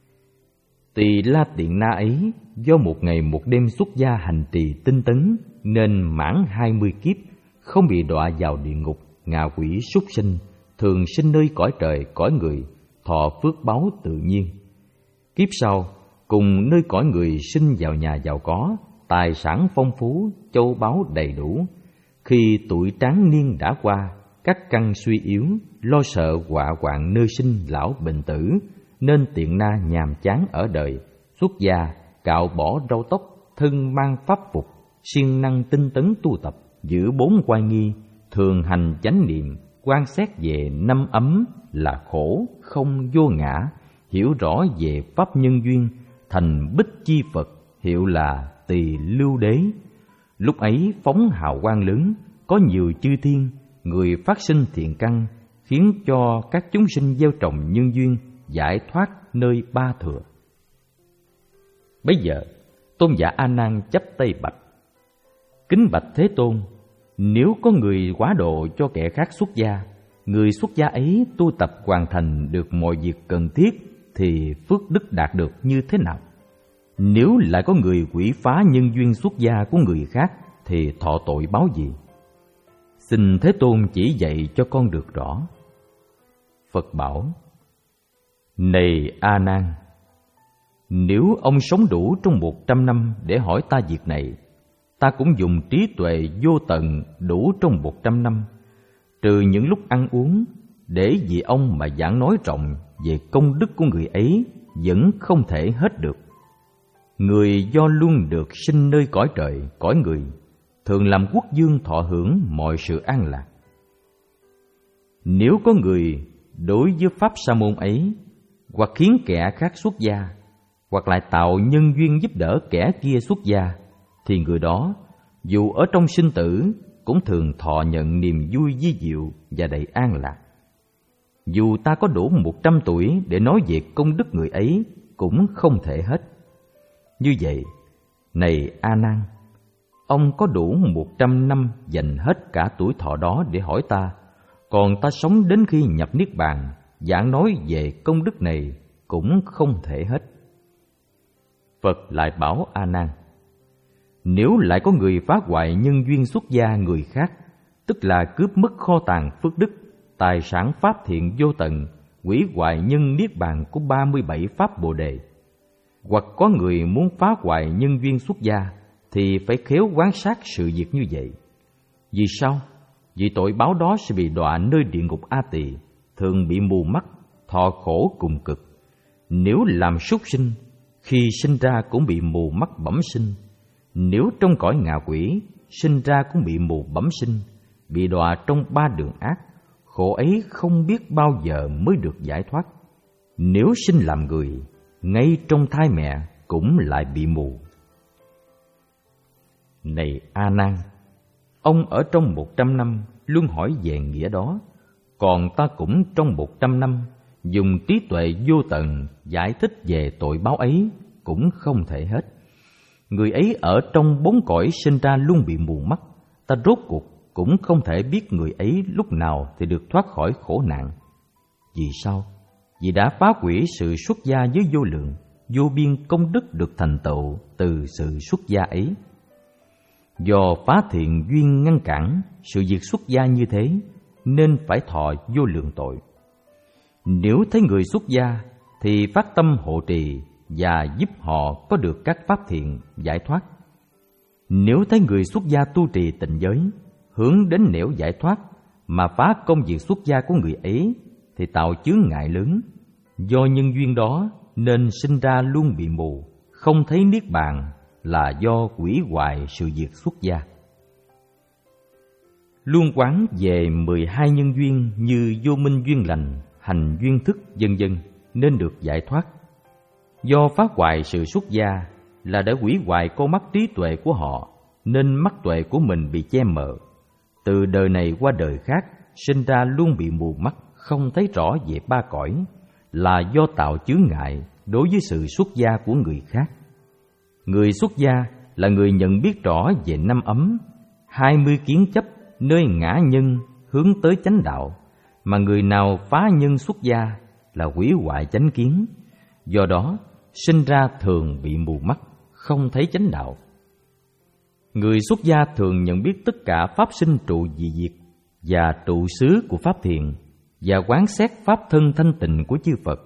Tỳ La Tiện Na ấy do một ngày một đêm xuất gia hành trì tinh tấn nên mãn hai mươi kiếp, không bị đọa vào địa ngục, ngạ quỷ súc sinh, thường sinh nơi cõi trời cõi người, thọ phước báu tự nhiên. Kiếp sau cùng nơi cõi người sinh vào nhà giàu có, tài sản phong phú, châu báu đầy đủ. Khi tuổi tráng niên đã qua, các căn suy yếu, lo sợ họa hoạn nơi sinh lão bệnh tử, nên Tiện Na nhàm chán ở đời, xuất gia, cạo bỏ râu tóc, thân mang pháp phục, siêng năng tinh tấn tu tập, giữ bốn oai nghi, thường hành chánh niệm, quan sát về năm ấm là khổ không vô ngã, hiểu rõ về pháp nhân duyên, thành Bích Chi Phật, hiệu là Tỳ Lưu Đế. Lúc ấy phóng hào quang lớn, có nhiều chư thiên, người phát sinh thiện căn, khiến cho các chúng sinh gieo trồng nhân duyên giải thoát nơi ba thừa. Bấy giờ Tôn giả A Nan chắp tay bạch: Kính bạch Thế Tôn, nếu có người quá độ cho kẻ khác xuất gia, người xuất gia ấy tu tập hoàn thành được mọi việc cần thiết, thì phước đức đạt được như thế nào? Nếu lại có người quỷ phá nhân duyên xuất gia của người khác, thì thọ tội báo gì? Xin Thế Tôn chỉ dạy cho con được rõ. Phật bảo: Này A Nan, nếu ông sống đủ trong một trăm năm để hỏi ta việc này, ta cũng dùng trí tuệ vô tận đủ trong một trăm năm, trừ những lúc ăn uống, để vì ông mà giảng nói rộng về công đức của người ấy vẫn không thể hết được. Người do luôn được sinh nơi cõi trời, cõi người, thường làm quốc vương thọ hưởng mọi sự an lạc. Nếu có người đối với pháp sa môn ấy, hoặc khiến kẻ khác xuất gia, hoặc lại tạo nhân duyên giúp đỡ kẻ kia xuất gia, thì người đó dù ở trong sinh tử cũng thường thọ nhận niềm vui vi diệu và đầy an lạc. Dù ta có đủ một trăm tuổi để nói về công đức người ấy cũng không thể hết. Như vậy, này A Nan, ông có đủ một trăm năm dành hết cả tuổi thọ đó để hỏi ta, còn ta sống đến khi nhập niết bàn, giảng nói về công đức này cũng không thể hết. Phật lại bảo A Nan: Nếu lại có người phá hoại nhân duyên xuất gia người khác, tức là cướp mất kho tàng phước đức, tài sản pháp thiện vô tận, hủy hoại nhân niết bàn của ba mươi bảy pháp Bồ đề, hoặc có người muốn phá hoại nhân duyên xuất gia, thì phải khéo quan sát sự việc như vậy. Vì sao? Vì tội báo đó sẽ bị đọa nơi địa ngục A Tỳ, thường bị mù mắt, thọ khổ cùng cực. Nếu làm súc sinh, khi sinh ra cũng bị mù mắt bẩm sinh. Nếu trong cõi ngạ quỷ, sinh ra cũng bị mù bẩm sinh, bị đọa trong ba đường ác. Khổ ấy không biết bao giờ mới được giải thoát. Nếu sinh làm người, ngay trong thai mẹ cũng lại bị mù. Này A Nan, ông ở trong một trăm năm luôn hỏi về nghĩa đó, còn ta cũng trong một trăm năm dùng trí tuệ vô tận giải thích về tội báo ấy cũng không thể hết. Người ấy ở trong bốn cõi sinh ra luôn bị mù mắt, ta rốt cuộc cũng không thể biết người ấy lúc nào thì được thoát khỏi khổ nạn. Vì sao? Vì đã phá hủy sự xuất gia với vô lượng, vô biên công đức được thành tựu từ sự xuất gia ấy. Do phá thiện duyên ngăn cản sự việc xuất gia như thế, nên phải thọ vô lượng tội. Nếu thấy người xuất gia thì phát tâm hộ trì và giúp họ có được các pháp thiện giải thoát. Nếu thấy người xuất gia tu trì tịnh giới, hướng đến nẻo giải thoát, mà phá công việc xuất gia của người ấy, thì tạo chướng ngại lớn. Do nhân duyên đó nên sinh ra luôn bị mù, không thấy niết bàn, là do hủy hoại sự việc xuất gia. Luôn quán về mười hai nhân duyên như vô minh duyên lành, hành duyên thức, vân vân nên được giải thoát. Do phá hoại sự xuất gia là đã hủy hoại con mắt trí tuệ của họ, nên mắt tuệ của mình bị che mờ. Từ đời này qua đời khác, sinh ra luôn bị mù mắt, không thấy rõ về ba cõi, là do tạo chướng ngại đối với sự xuất gia của người khác. Người xuất gia là người nhận biết rõ về năm ấm, hai mươi kiến chấp nơi ngã nhân hướng tới chánh đạo, mà người nào phá nhân xuất gia là hủy hoại chánh kiến. Do đó, sinh ra thường bị mù mắt, không thấy chánh đạo. Người xuất gia thường nhận biết tất cả pháp sinh trụ dị diệt và trụ xứ của pháp thiện, và quán xét pháp thân thanh tịnh của chư Phật.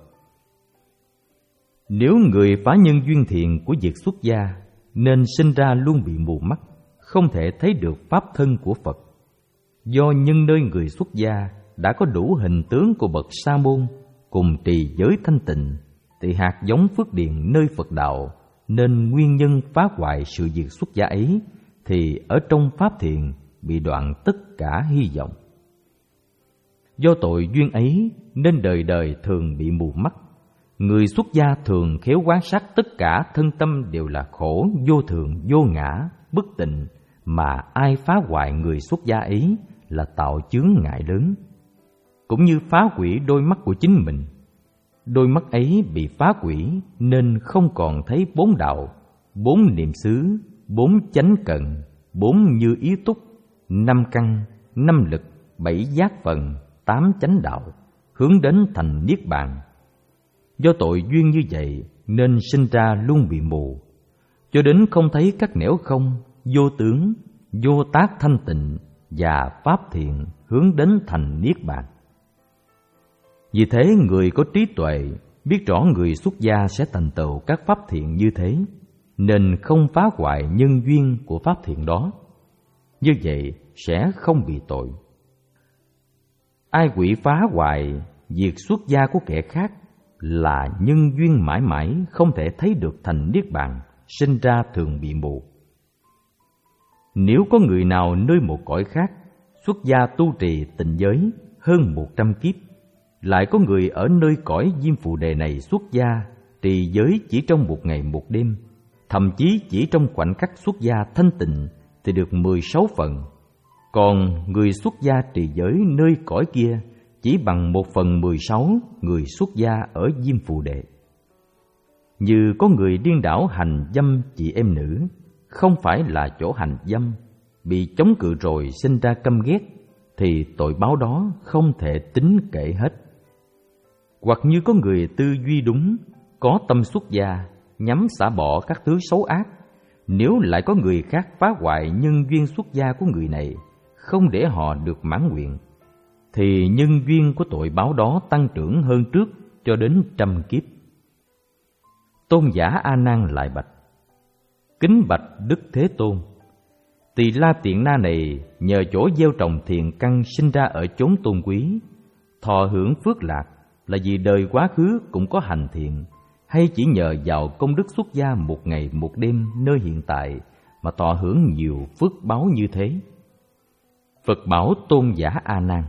Nếu người phá nhân duyên thiện của việc xuất gia, nên sinh ra luôn bị mù mắt, không thể thấy được pháp thân của Phật. Do nhân nơi người xuất gia đã có đủ hình tướng của bậc sa môn cùng trì giới thanh tịnh, thì hạt giống phước điền nơi Phật đạo, nên nguyên nhân phá hoại sự việc xuất gia ấy, thì ở trong pháp thiện bị đoạn tất cả hy vọng. Do tội duyên ấy nên đời đời thường bị mù mắt. Người xuất gia thường khéo quan sát tất cả thân tâm đều là khổ, vô thường, vô ngã, bất tịnh, mà ai phá hoại người xuất gia ấy là tạo chướng ngại lớn, cũng như phá hủy đôi mắt của chính mình. Đôi mắt ấy bị phá hủy nên không còn thấy bốn đạo, bốn niệm xứ, bốn chánh cận, bốn như ý túc, năm căn, năm lực, bảy giác phần, tám chánh đạo, hướng đến thành niết bàn. Do tội duyên như vậy nên sinh ra luôn bị mù, cho đến không thấy các nẻo không, vô tướng, vô tác thanh tịnh và pháp thiện hướng đến thành niết bàn. Vì thế người có trí tuệ biết rõ người xuất gia sẽ thành tựu các pháp thiện như thế, nên không phá hoại nhân duyên của pháp thiện đó. Như vậy sẽ không bị tội. Ai quỷ phá hoại việc xuất gia của kẻ khác là nhân duyên mãi mãi không thể thấy được thành niết bàn, sinh ra thường bị mù. Nếu có người nào nơi một cõi khác xuất gia tu trì tịnh giới hơn một trăm kiếp, lại có người ở nơi cõi Diêm Phù Đề này xuất gia trì giới chỉ trong một ngày một đêm, thậm chí chỉ trong khoảnh khắc xuất gia thanh tịnh thì được mười sáu phần, còn người xuất gia trì giới nơi cõi kia chỉ bằng một phần mười sáu người xuất gia ở Diêm Phù Đề. Như có người điên đảo hành dâm chị em nữ, không phải là chỗ hành dâm, bị chống cự rồi sinh ra căm ghét, thì tội báo đó không thể tính kể hết. Hoặc như có người tư duy đúng, có tâm xuất gia, nhắm xả bỏ các thứ xấu ác, nếu lại có người khác phá hoại nhân duyên xuất gia của người này, không để họ được mãn nguyện, thì nhân duyên của tội báo đó tăng trưởng hơn trước cho đến trăm kiếp. Tôn giả A Nan lại bạch: Kính bạch Đức Thế Tôn, Tỳ La Tiện Na này nhờ chỗ gieo trồng thiện căn sinh ra ở chốn tôn quý, thọ hưởng phước lạc là vì đời quá khứ cũng có hành thiện, hay chỉ nhờ vào công đức xuất gia một ngày một đêm nơi hiện tại mà thọ hưởng nhiều phước báo như thế? Phật bảo Tôn giả A Nan: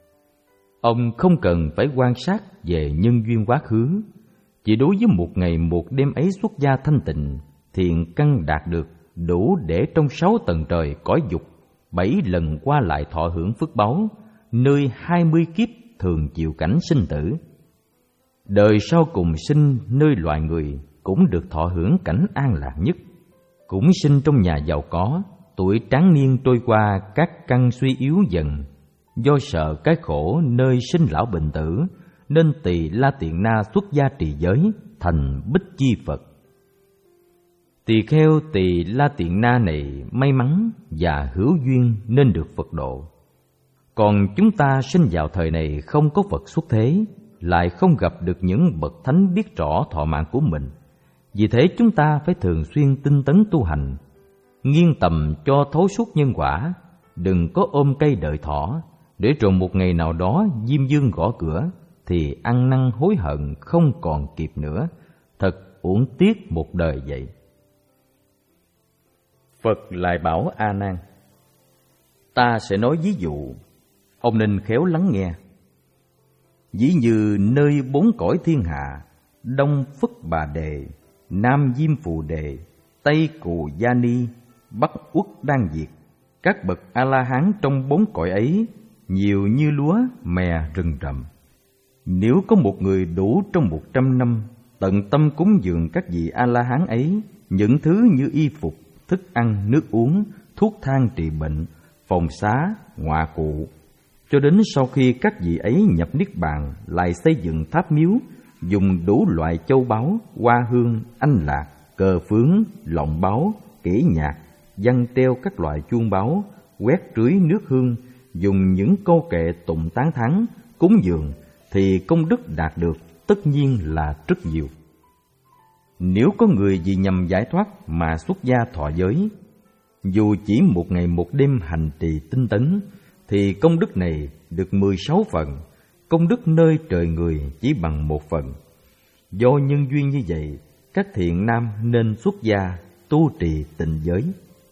Ông không cần phải quan sát về nhân duyên quá khứ, chỉ đối với một ngày một đêm ấy xuất gia thanh tịnh, thiện căn đạt được đủ để trong sáu tầng trời cõi dục bảy lần qua lại thọ hưởng phước báu, nơi hai mươi kiếp thường chịu cảnh sinh tử. Đời sau cùng sinh nơi loài người cũng được thọ hưởng cảnh an lạc nhất, cũng sinh trong nhà giàu có, tuổi tráng niên trôi qua các căn suy yếu dần, do sợ cái khổ nơi sinh lão bệnh tử, nên Tỳ La Tiện Na xuất gia trì giới thành Bích Chi Phật. Tỳ kheo Tỳ La Tiện Na này may mắn và hữu duyên nên được Phật độ. Còn chúng ta sinh vào thời này không có Phật xuất thế, lại không gặp được những bậc thánh biết rõ thọ mạng của mình. Vì thế chúng ta phải thường xuyên tinh tấn tu hành, nghiêng tầm cho thấu suốt nhân quả, đừng có ôm cây đợi thọ, để rồi một ngày nào đó Diêm Vương gõ cửa thì ăn năn hối hận không còn kịp nữa, thật uổng tiếc một đời vậy. Phật lại bảo A Nan: Ta sẽ nói ví dụ, ông nên khéo lắng nghe. Ví như nơi bốn cõi thiên hạ, Đông Phất Bà Đề, Nam Diêm Phù Đề, Tây Cù Gia Ni, Bắc Uất Đan Diệt, các bậc A-la-hán trong bốn cõi ấy nhiều như lúa mè rừng rậm. Nếu có một người đủ trong một trăm năm tận tâm cúng dường các vị A-la-hán ấy những thứ như y phục, thức ăn, nước uống, thuốc thang trị bệnh, phòng xá, ngọa cụ, cho đến sau khi các vị ấy nhập niết bàn lại xây dựng tháp miếu, dùng đủ loại châu báu, hoa hương, anh lạc, cờ phướng, lọng báu, kỹ nhạc, dăng treo các loại chuông báu, quét rưới nước hương, dùng những câu kệ tụng tán thán, cúng dường, thì công đức đạt được tất nhiên là rất nhiều. Nếu có người vì nhằm giải thoát mà xuất gia thọ giới, dù chỉ một ngày một đêm hành trì tinh tấn, thì công đức này được mười sáu phần, công đức nơi trời người chỉ bằng một phần. Do nhân duyên như vậy, các thiện nam nên xuất gia tu trì tịnh giới.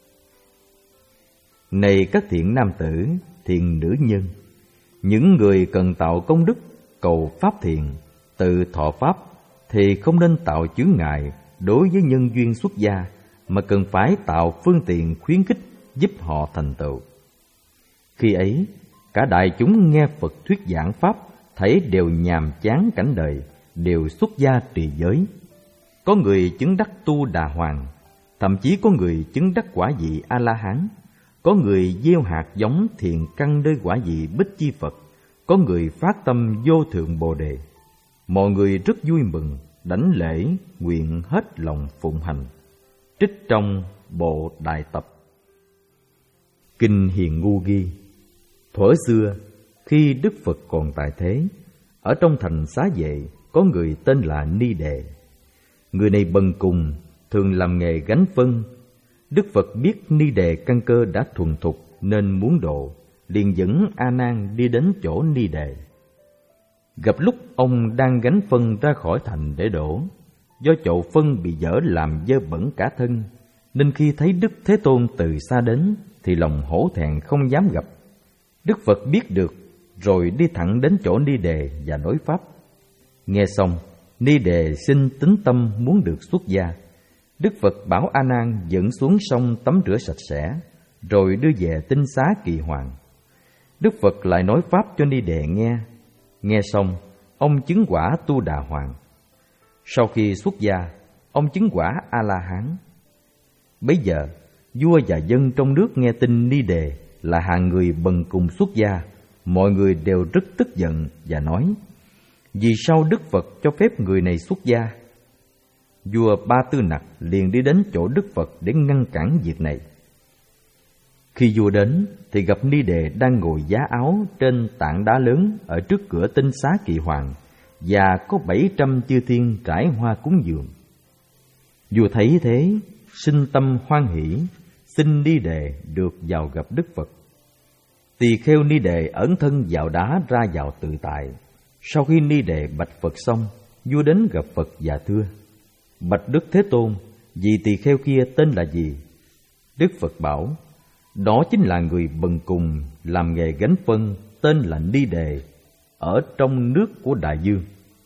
Này các thiện nam tử, thiện nữ nhân, những người cần tạo công đức, cầu pháp thiện, tự thọ pháp, thì không nên tạo chướng ngại đối với nhân duyên xuất gia, mà cần phải tạo phương tiện khuyến khích giúp họ thành tựu. Khi ấy, cả đại chúng nghe Phật thuyết giảng pháp, thấy đều nhàm chán cảnh đời, đều xuất gia trì giới. Có người chứng đắc Tu Đà Hoàng, thậm chí có người chứng đắc quả vị A-la-hán. Có người gieo hạt giống thiện căn nơi quả vị Bích Chi Phật, có người phát tâm vô thượng Bồ Đề. Mọi người rất vui mừng, đảnh lễ, nguyện hết lòng phụng hành. Trích trong Bộ Đại Tập. Kinh Hiền Ngu ghi: thuở xưa, khi Đức Phật còn tại thế, ở trong thành Xá Vệ có người tên là Ni Đề. Người này bần cùng, thường làm nghề gánh phân. Đức Phật biết Ni Đề căn cơ đã thuần thục nên muốn độ, liền dẫn A Nan đi đến chỗ Ni Đề. Gặp lúc ông đang gánh phân ra khỏi thành để đổ, do chậu phân bị dở làm dơ bẩn cả thân, nên khi thấy Đức Thế Tôn từ xa đến thì lòng hổ thẹn không dám gặp. Đức Phật biết được, rồi đi thẳng đến chỗ Ni Đề và nói pháp. Nghe xong, Ni Đề xin tín tâm muốn được xuất gia. Đức Phật bảo A Nan dẫn xuống sông tắm rửa sạch sẽ, rồi đưa về Tinh Xá Kỳ Hoàng. Đức Phật lại nói pháp cho Ni Đề nghe. Nghe xong, ông chứng quả Tu Đà Hoàng. Sau khi xuất gia, ông chứng quả A-la-hán. Bấy giờ, vua và dân trong nước nghe tin Ni Đề là hạng người bần cùng xuất gia, mọi người đều rất tức giận và nói: vì sao Đức Phật cho phép người này xuất gia? Vua Ba Tư Nặc liền đi đến chỗ Đức Phật để ngăn cản việc này. Khi vua đến thì gặp Ni Đề đang ngồi giá áo trên tảng đá lớn ở trước cửa Tinh Xá Kỳ Hoàng, và có bảy trăm chư thiên trải hoa cúng dường. Vua thấy thế, sinh tâm hoan hỷ, xin Ni Đề được vào gặp Đức Phật. Tỳ kheo Ni Đề ẩn thân vào đá ra vào tự tại. Sau khi Ni Đề bạch Phật xong, vua đến gặp Phật và thưa: bạch Đức Thế Tôn, vị tỳ kheo kia tên là gì? Đức Phật bảo: đó chính là người bần cùng làm nghề gánh phân, tên là Ni Đề, ở trong nước của Đại Dương.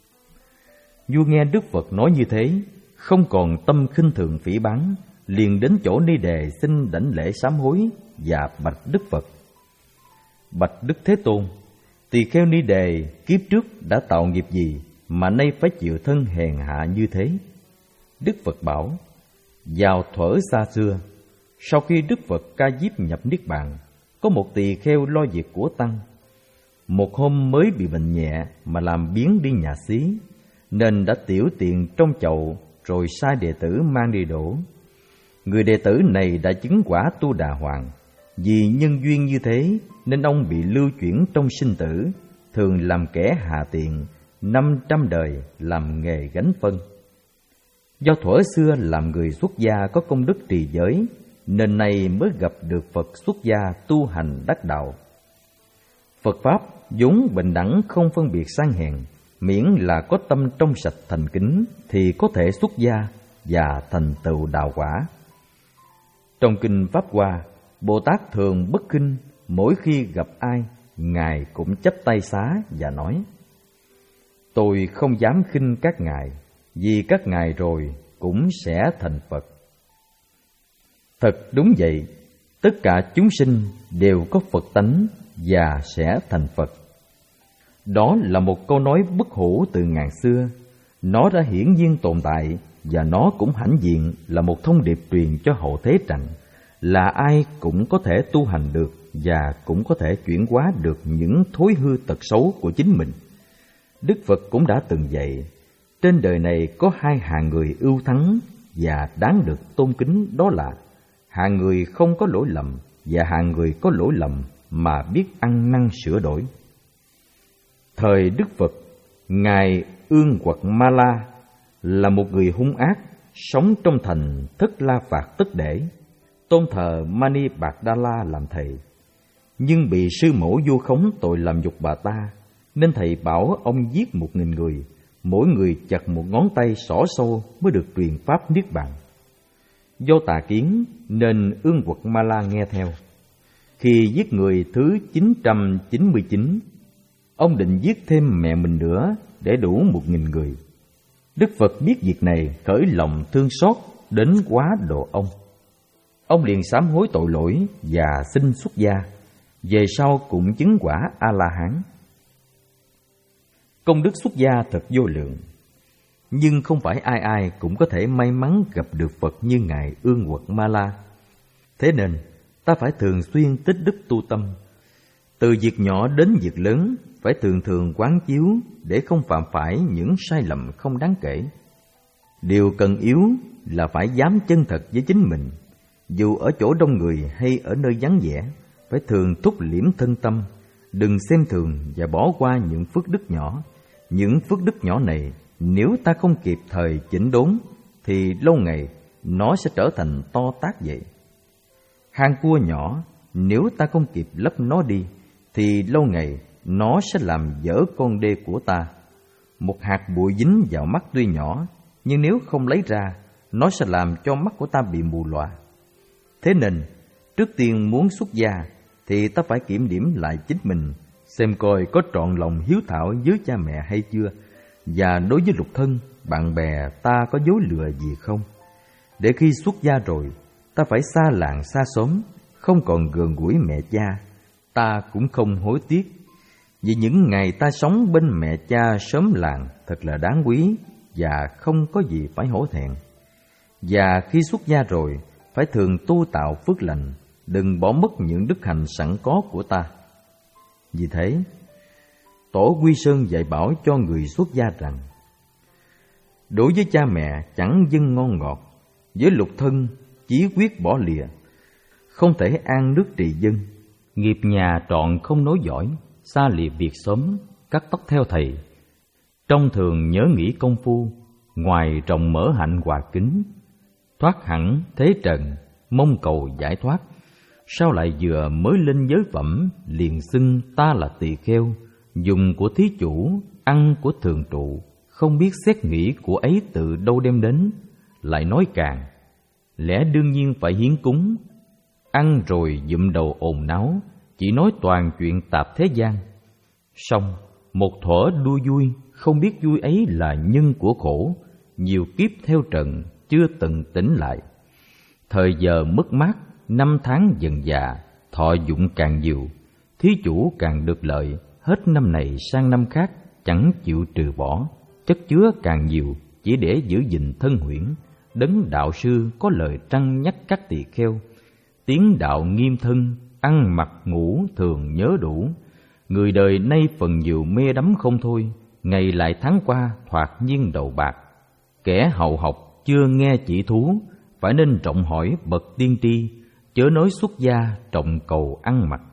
Vua nghe Đức Phật nói như thế, không còn tâm khinh thường phỉ báng, liền đến chỗ Ni Đề xin đảnh lễ sám hối và bạch Đức Phật: bạch Đức Thế Tôn, tỳ kheo Ni Đề kiếp trước đã tạo nghiệp gì mà nay phải chịu thân hèn hạ như thế? Đức Phật bảo: vào thuở xa xưa, sau khi Đức Phật Ca Diếp nhập niết bàn, có một tỳ kheo lo việc của tăng. Một hôm mới bị bệnh nhẹ mà làm biếng đi nhà xí, nên đã tiểu tiện trong chậu rồi sai đệ tử mang đi đổ. Người đệ tử này đã chứng quả Tu Đà Hoàng. Vì nhân duyên như thế nên ông bị lưu chuyển trong sinh tử, thường làm kẻ hạ tiện, năm trăm đời làm nghề gánh phân. Do thuở xưa làm người xuất gia có công đức trì giới, nên nay mới gặp được Phật xuất gia tu hành đắc đạo. Phật Pháp vốn bình đẳng không phân biệt sang hèn, miễn là có tâm trong sạch thành kính thì có thể xuất gia và thành tựu đạo quả. Trong Kinh Pháp Hoa, Bồ Tát thường bất khinh, mỗi khi gặp ai, Ngài cũng chắp tay xá và nói: tôi không dám khinh các ngài, vì các ngài rồi cũng sẽ thành Phật. Thật đúng vậy, tất cả chúng sinh đều có Phật tánh và sẽ thành Phật. Đó là một câu nói bất hủ từ ngàn xưa. Nó đã hiển nhiên tồn tại, và nó cũng hãnh diện là một thông điệp truyền cho hậu thế rằng là ai cũng có thể tu hành được và cũng có thể chuyển hóa được những thói hư tật xấu của chính mình. Đức Phật cũng đã từng dạy, trên đời này có hai hạng người ưu thắng và đáng được tôn kính, đó là hạng người không có lỗi lầm và hạng người có lỗi lầm mà biết ăn năn sửa đổi. Thời Đức Phật, Ngài Ương Quật Ma La là một người hung ác, sống trong thành Thất La Phạt Tất Để, tôn thờ Mani Bạc Đa La làm thầy. Nhưng bị sư mẫu vu khống tội làm nhục bà ta, nên thầy bảo ông giết một nghìn người, mỗi người chặt một ngón tay xỏ sâu mới được truyền pháp niết bàn. Do tà kiến nên Ương Quật Ma La nghe theo. Khi giết người thứ chín trăm chín mươi chín, ông định giết thêm mẹ mình nữa để đủ một nghìn người. Đức Phật biết việc này, khởi lòng thương xót đến quá độ ông. Ông liền sám hối tội lỗi và xin xuất gia, về sau cũng chứng quả A-la-hán. Công đức xuất gia thật vô lượng, nhưng không phải ai ai cũng có thể may mắn gặp được Phật như Ngài Ương Quật Ma La. Thế nên, ta phải thường xuyên tích đức tu tâm. Từ việc nhỏ đến việc lớn, phải thường thường quán chiếu để không phạm phải những sai lầm không đáng kể. Điều cần yếu là phải dám chân thật với chính mình. Dù ở chỗ đông người hay ở nơi vắng vẻ, phải thường thúc liễm thân tâm, đừng xem thường và bỏ qua những phước đức nhỏ. Những phước đức nhỏ này, nếu ta không kịp thời chỉnh đốn, thì lâu ngày nó sẽ trở thành to tát vậy. Hang cua nhỏ, nếu ta không kịp lấp nó đi, thì lâu ngày nó sẽ làm dở con đê của ta. Một hạt bụi dính vào mắt tuy nhỏ, nhưng nếu không lấy ra, nó sẽ làm cho mắt của ta bị mù lòa. Thế nên, trước tiên muốn xuất gia, thì ta phải kiểm điểm lại chính mình, xem coi có trọn lòng hiếu thảo với cha mẹ hay chưa, và đối với lục thân, bạn bè ta có dối lừa gì không. Để khi xuất gia rồi, ta phải xa làng xa xóm, không còn gần gũi mẹ cha, ta cũng không hối tiếc. Vì những ngày ta sống bên mẹ cha xóm làng thật là đáng quý và không có gì phải hổ thẹn. Và khi xuất gia rồi, phải thường tu tạo phước lành, đừng bỏ mất những đức hạnh sẵn có của ta. Vì thế, Tổ Quy Sơn dạy bảo cho người xuất gia rằng: đối với cha mẹ chẳng dâng ngon ngọt, với lục thân chí quyết bỏ lìa, không thể an nước trì dân, nghiệp nhà trọn không nối dõi, xa lìa việc xóm, cắt tóc theo thầy. Trong thường nhớ nghĩ công phu, ngoài trồng mỡ hạnh hòa kính, thoát hẳn thế trần, mong cầu giải thoát. Sao lại vừa mới lên giới phẩm, liền xưng ta là tỳ kheo, dùng của thí chủ, ăn của thường trụ, không biết xét nghĩ của ấy từ đâu đem đến, lại nói càng. Lẽ đương nhiên phải hiến cúng, ăn rồi dụm đầu ồn náo, chỉ nói toàn chuyện tạp thế gian. Song một thuở đua vui, không biết vui ấy là nhân của khổ, nhiều kiếp theo trần chưa từng tỉnh lại. Thời giờ mất mát, năm tháng dần già, thọ dụng càng nhiều, thí chủ càng được lợi, hết năm này sang năm khác chẳng chịu trừ bỏ, chất chứa càng nhiều chỉ để giữ gìn thân huyễn. Đấng đạo sư có lời trăng nhắc các tỳ kheo: tiến đạo nghiêm thân, ăn mặc ngủ thường nhớ đủ. Người đời nay phần nhiều mê đắm không thôi, ngày lại tháng qua thoạt nhiên đầu bạc. Kẻ hậu học chưa nghe chỉ thú, phải nên trọng hỏi bậc tiên tri, chớ nói xuất gia trọng cầu ăn mặc.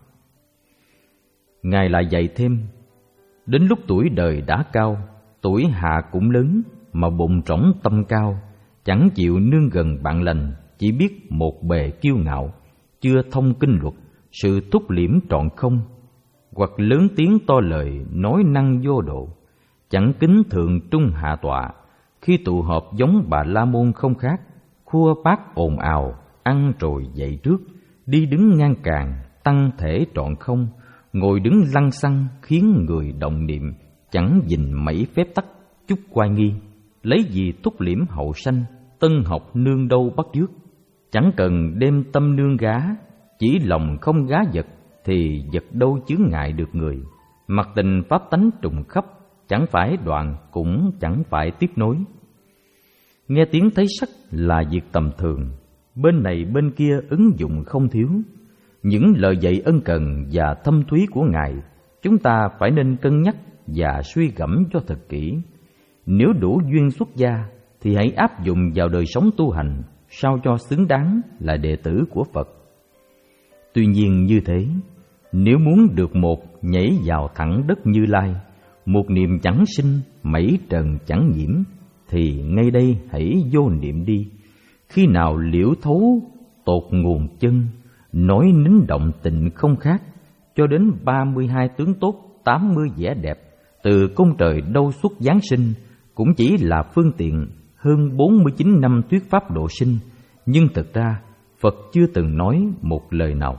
Ngài lại dạy thêm: đến lúc tuổi đời đã cao, tuổi hạ cũng lớn, mà bụng trỏng tâm cao, chẳng chịu nương gần bạn lành, chỉ biết một bề kiêu ngạo, chưa thông kinh luật, sự túc liễm trọn không, hoặc lớn tiếng to lời nói năng vô độ, chẳng kính thượng trung hạ tọa. Khi tụ họp giống Bà La Môn không khác, khua bát ồn ào, ăn rồi dậy trước, đi đứng ngang càng, tăng thể trọn không, ngồi đứng lăng xăng khiến người động niệm, chẳng dình mấy phép tắc chút oai nghi. Lấy gì túc liễm hậu sanh, tân học nương đâu bắt chước. Chẳng cần đem tâm nương gá, chỉ lòng không gá vật, thì vật đâu chướng ngại được người. Mặc tình pháp tánh trùng khắp, chẳng phải đoạn cũng chẳng phải tiếp nối. Nghe tiếng thấy sắc là việc tầm thường, bên này bên kia ứng dụng không thiếu. Những lời dạy ân cần và thâm thúy của Ngài, chúng ta phải nên cân nhắc và suy gẫm cho thật kỹ. Nếu đủ duyên xuất gia, thì hãy áp dụng vào đời sống tu hành, sao cho xứng đáng là đệ tử của Phật. Tuy nhiên như thế, nếu muốn được một nhảy vào thẳng đất Như Lai, một niệm chẳng sinh, mảy trần chẳng nhiễm, thì ngay đây hãy vô niệm đi. Khi nào liễu thấu tột nguồn chân, nói nín động tịnh không khác, cho đến ba mươi hai tướng tốt, tám mươi vẻ đẹp, từ cung trời đâu xuất giáng sinh, cũng chỉ là phương tiện hơn bốn mươi chín năm thuyết pháp độ sinh, nhưng thực ra Phật chưa từng nói một lời nào.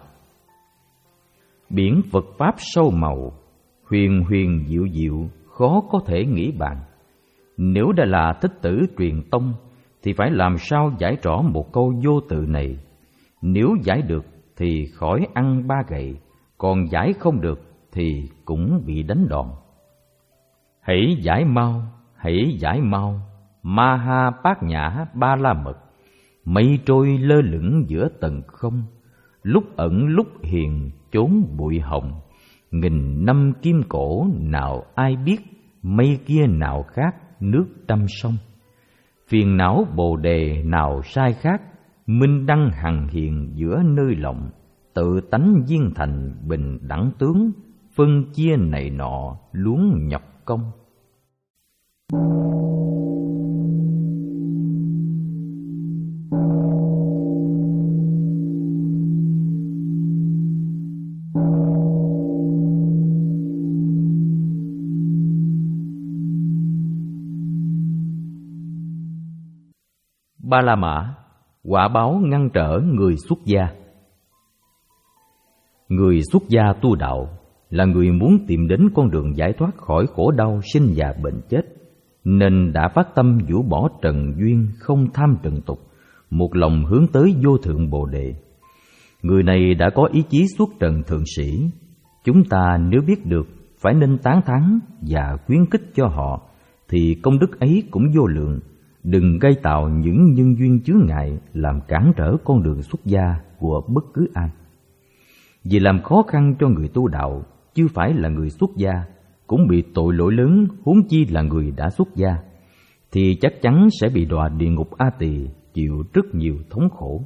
Biển Phật Pháp sâu màu, huyền huyền diệu diệu, khó có thể nghĩ bàn. Nếu đã là thích tử truyền tông, thì phải làm sao giải rõ một câu vô tự này: Nếu giải được thì khỏi ăn ba gậy, còn giải không được thì cũng bị đánh đòn. Hãy giải mau, hãy giải mau, ma ha bát nhã ba la mật. Mây trôi lơ lửng giữa tầng không, lúc ẩn lúc hiện chốn bụi hồng. Nghìn năm kim cổ nào ai biết, mây kia nào khác nước trăm sông. Phiền não bồ đề nào sai khác, minh đăng hằng hiện giữa nơi lòng. Tự tánh viên thành bình đẳng tướng, phân chia này nọ luống nhọc công. Ba La Mã, quả báo ngăn trở người xuất gia. Người xuất gia tu đạo là người muốn tìm đến con đường giải thoát khỏi khổ đau sinh già bệnh chết, nên đã phát tâm vũ bỏ trần duyên, không tham trần tục, một lòng hướng tới vô thượng Bồ Đề. Người này đã có ý chí xuất trần thượng sĩ. Chúng ta nếu biết được, phải nên tán thán và khuyến khích cho họ, thì công đức ấy cũng vô lượng. Đừng gây tạo những nhân duyên chướng ngại làm cản trở con đường xuất gia của bất cứ ai. Vì làm khó khăn cho người tu đạo, chứ phải là người xuất gia, cũng bị tội lỗi lớn, huống chi là người đã xuất gia, thì chắc chắn sẽ bị đọa địa ngục A Tỳ, chịu rất nhiều thống khổ.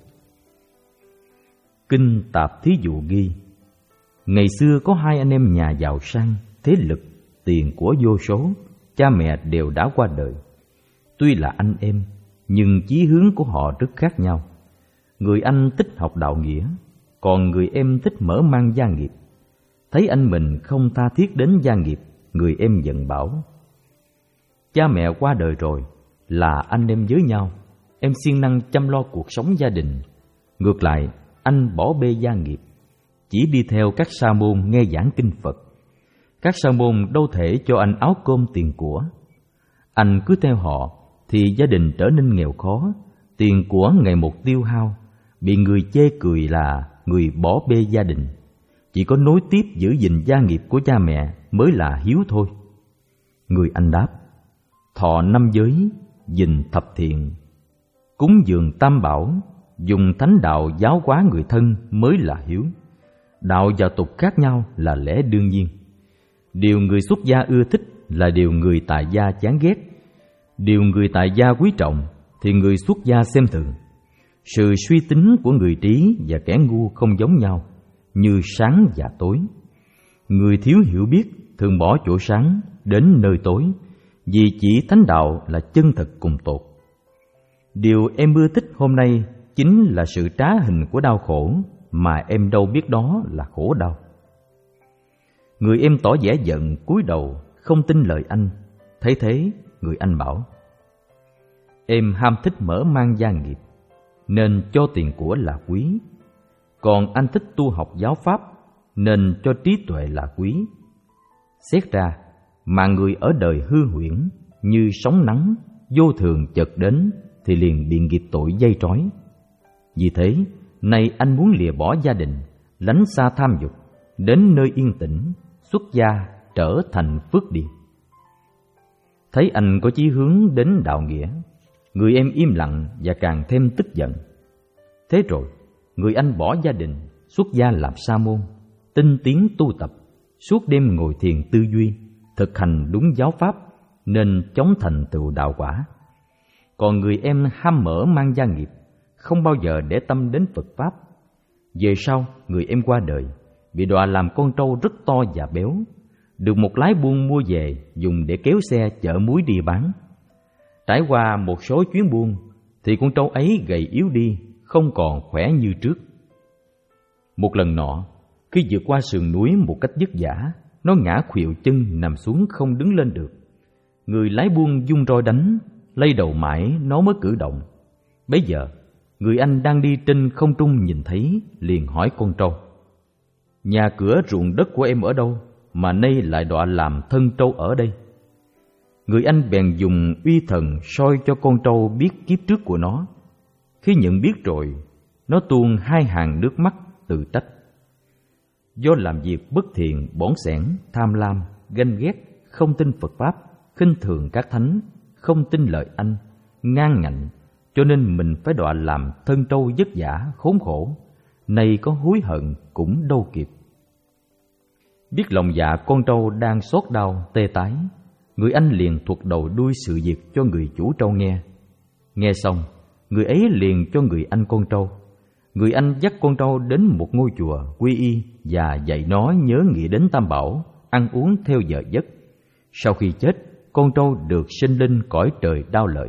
Kinh Tạp Thí Dụ ghi: ngày xưa có hai anh em nhà giàu sang, thế lực, tiền của vô số, cha mẹ đều đã qua đời. Tuy là anh em, nhưng chí hướng của họ rất khác nhau. Người anh thích học đạo nghĩa, còn người em thích mở mang gia nghiệp. Thấy anh mình không tha thiết đến gia nghiệp, người em giận bảo: cha mẹ qua đời rồi, là anh em với nhau, em siêng năng chăm lo cuộc sống gia đình. Ngược lại, anh bỏ bê gia nghiệp, chỉ đi theo các sa môn nghe giảng kinh Phật. Các sa môn đâu thể cho anh áo cơm tiền của. Anh cứ theo họ thì gia đình trở nên nghèo khó, tiền của ngày một tiêu hao, bị người chê cười là người bỏ bê gia đình. Chỉ có nối tiếp giữ gìn gia nghiệp của cha mẹ mới là hiếu thôi. Người anh đáp: thọ năm giới, gìn thập thiện, cúng dường tam bảo, dùng thánh đạo giáo hóa người thân mới là hiếu. Đạo và tục khác nhau là lẽ đương nhiên. Điều người xuất gia ưa thích là điều người tại gia chán ghét. Điều người tại gia quý trọng thì người xuất gia xem thường. Sự suy tính của người trí và kẻ ngu không giống nhau, như sáng và tối. Người thiếu hiểu biết thường bỏ chỗ sáng đến nơi tối, vì chỉ thánh đạo là chân thực cùng tột. Điều em ưa thích hôm nay chính là sự trá hình của đau khổ, mà em đâu biết đó là khổ đau. Người em tỏ vẻ giận, cúi đầu không tin lời anh. Thấy thế, người anh bảo: em ham thích mở mang gia nghiệp, nên cho tiền của là quý. Còn anh thích tu học giáo pháp, nên cho trí tuệ là quý. Xét ra, mà người ở đời hư huyễn, như sóng nắng, vô thường chợt đến, thì liền bị nghiệp tội dây trói. Vì thế, nay anh muốn lìa bỏ gia đình, lánh xa tham dục, đến nơi yên tĩnh, xuất gia trở thành phước điền. Thấy anh có chí hướng đến đạo nghĩa, người em im lặng và càng thêm tức giận. Thế rồi, người anh bỏ gia đình, xuất gia làm sa môn, tinh tiến tu tập, suốt đêm ngồi thiền tư duy, thực hành đúng giáo pháp, nên chóng thành tựu đạo quả. Còn người em ham mở mang gia nghiệp, không bao giờ để tâm đến Phật pháp. Về sau, người em qua đời, bị đọa làm con trâu rất to và béo, được một lái buôn mua về dùng để kéo xe chở muối đi bán. Trải qua một số chuyến buôn, thì con trâu ấy gầy yếu đi, không còn khỏe như trước. Một lần nọ, khi vượt qua sườn núi một cách vất vả, nó ngã khuỵu chân nằm xuống không đứng lên được. Người lái buôn vung roi đánh, lay đầu mãi nó mới cử động. Bấy giờ, người anh đang đi trên không trung nhìn thấy, liền hỏi con trâu: nhà cửa ruộng đất của em ở đâu, mà nay lại đọa làm thân trâu ở đây? Người anh bèn dùng uy thần soi cho con trâu biết kiếp trước của nó. Khi nhận biết rồi, nó tuôn hai hàng nước mắt tự trách. Do làm việc bất thiện, bỏn sẻn, tham lam, ganh ghét, không tin Phật Pháp, khinh thường các thánh, không tin lời anh, ngang ngạnh, cho nên mình phải đọa làm thân trâu vất vả, khốn khổ. Nay có hối hận cũng đâu kịp. Biết lòng dạ con trâu đang xót đau, tê tái, người anh liền thuật đầu đuôi sự việc cho người chủ trâu nghe. Nghe xong, người ấy liền cho người anh con trâu. Người anh dắt con trâu đến một ngôi chùa quy y và dạy nó nhớ nghĩ đến Tam Bảo, ăn uống theo giờ giấc. Sau khi chết, con trâu được sinh linh cõi trời Đao Lợi.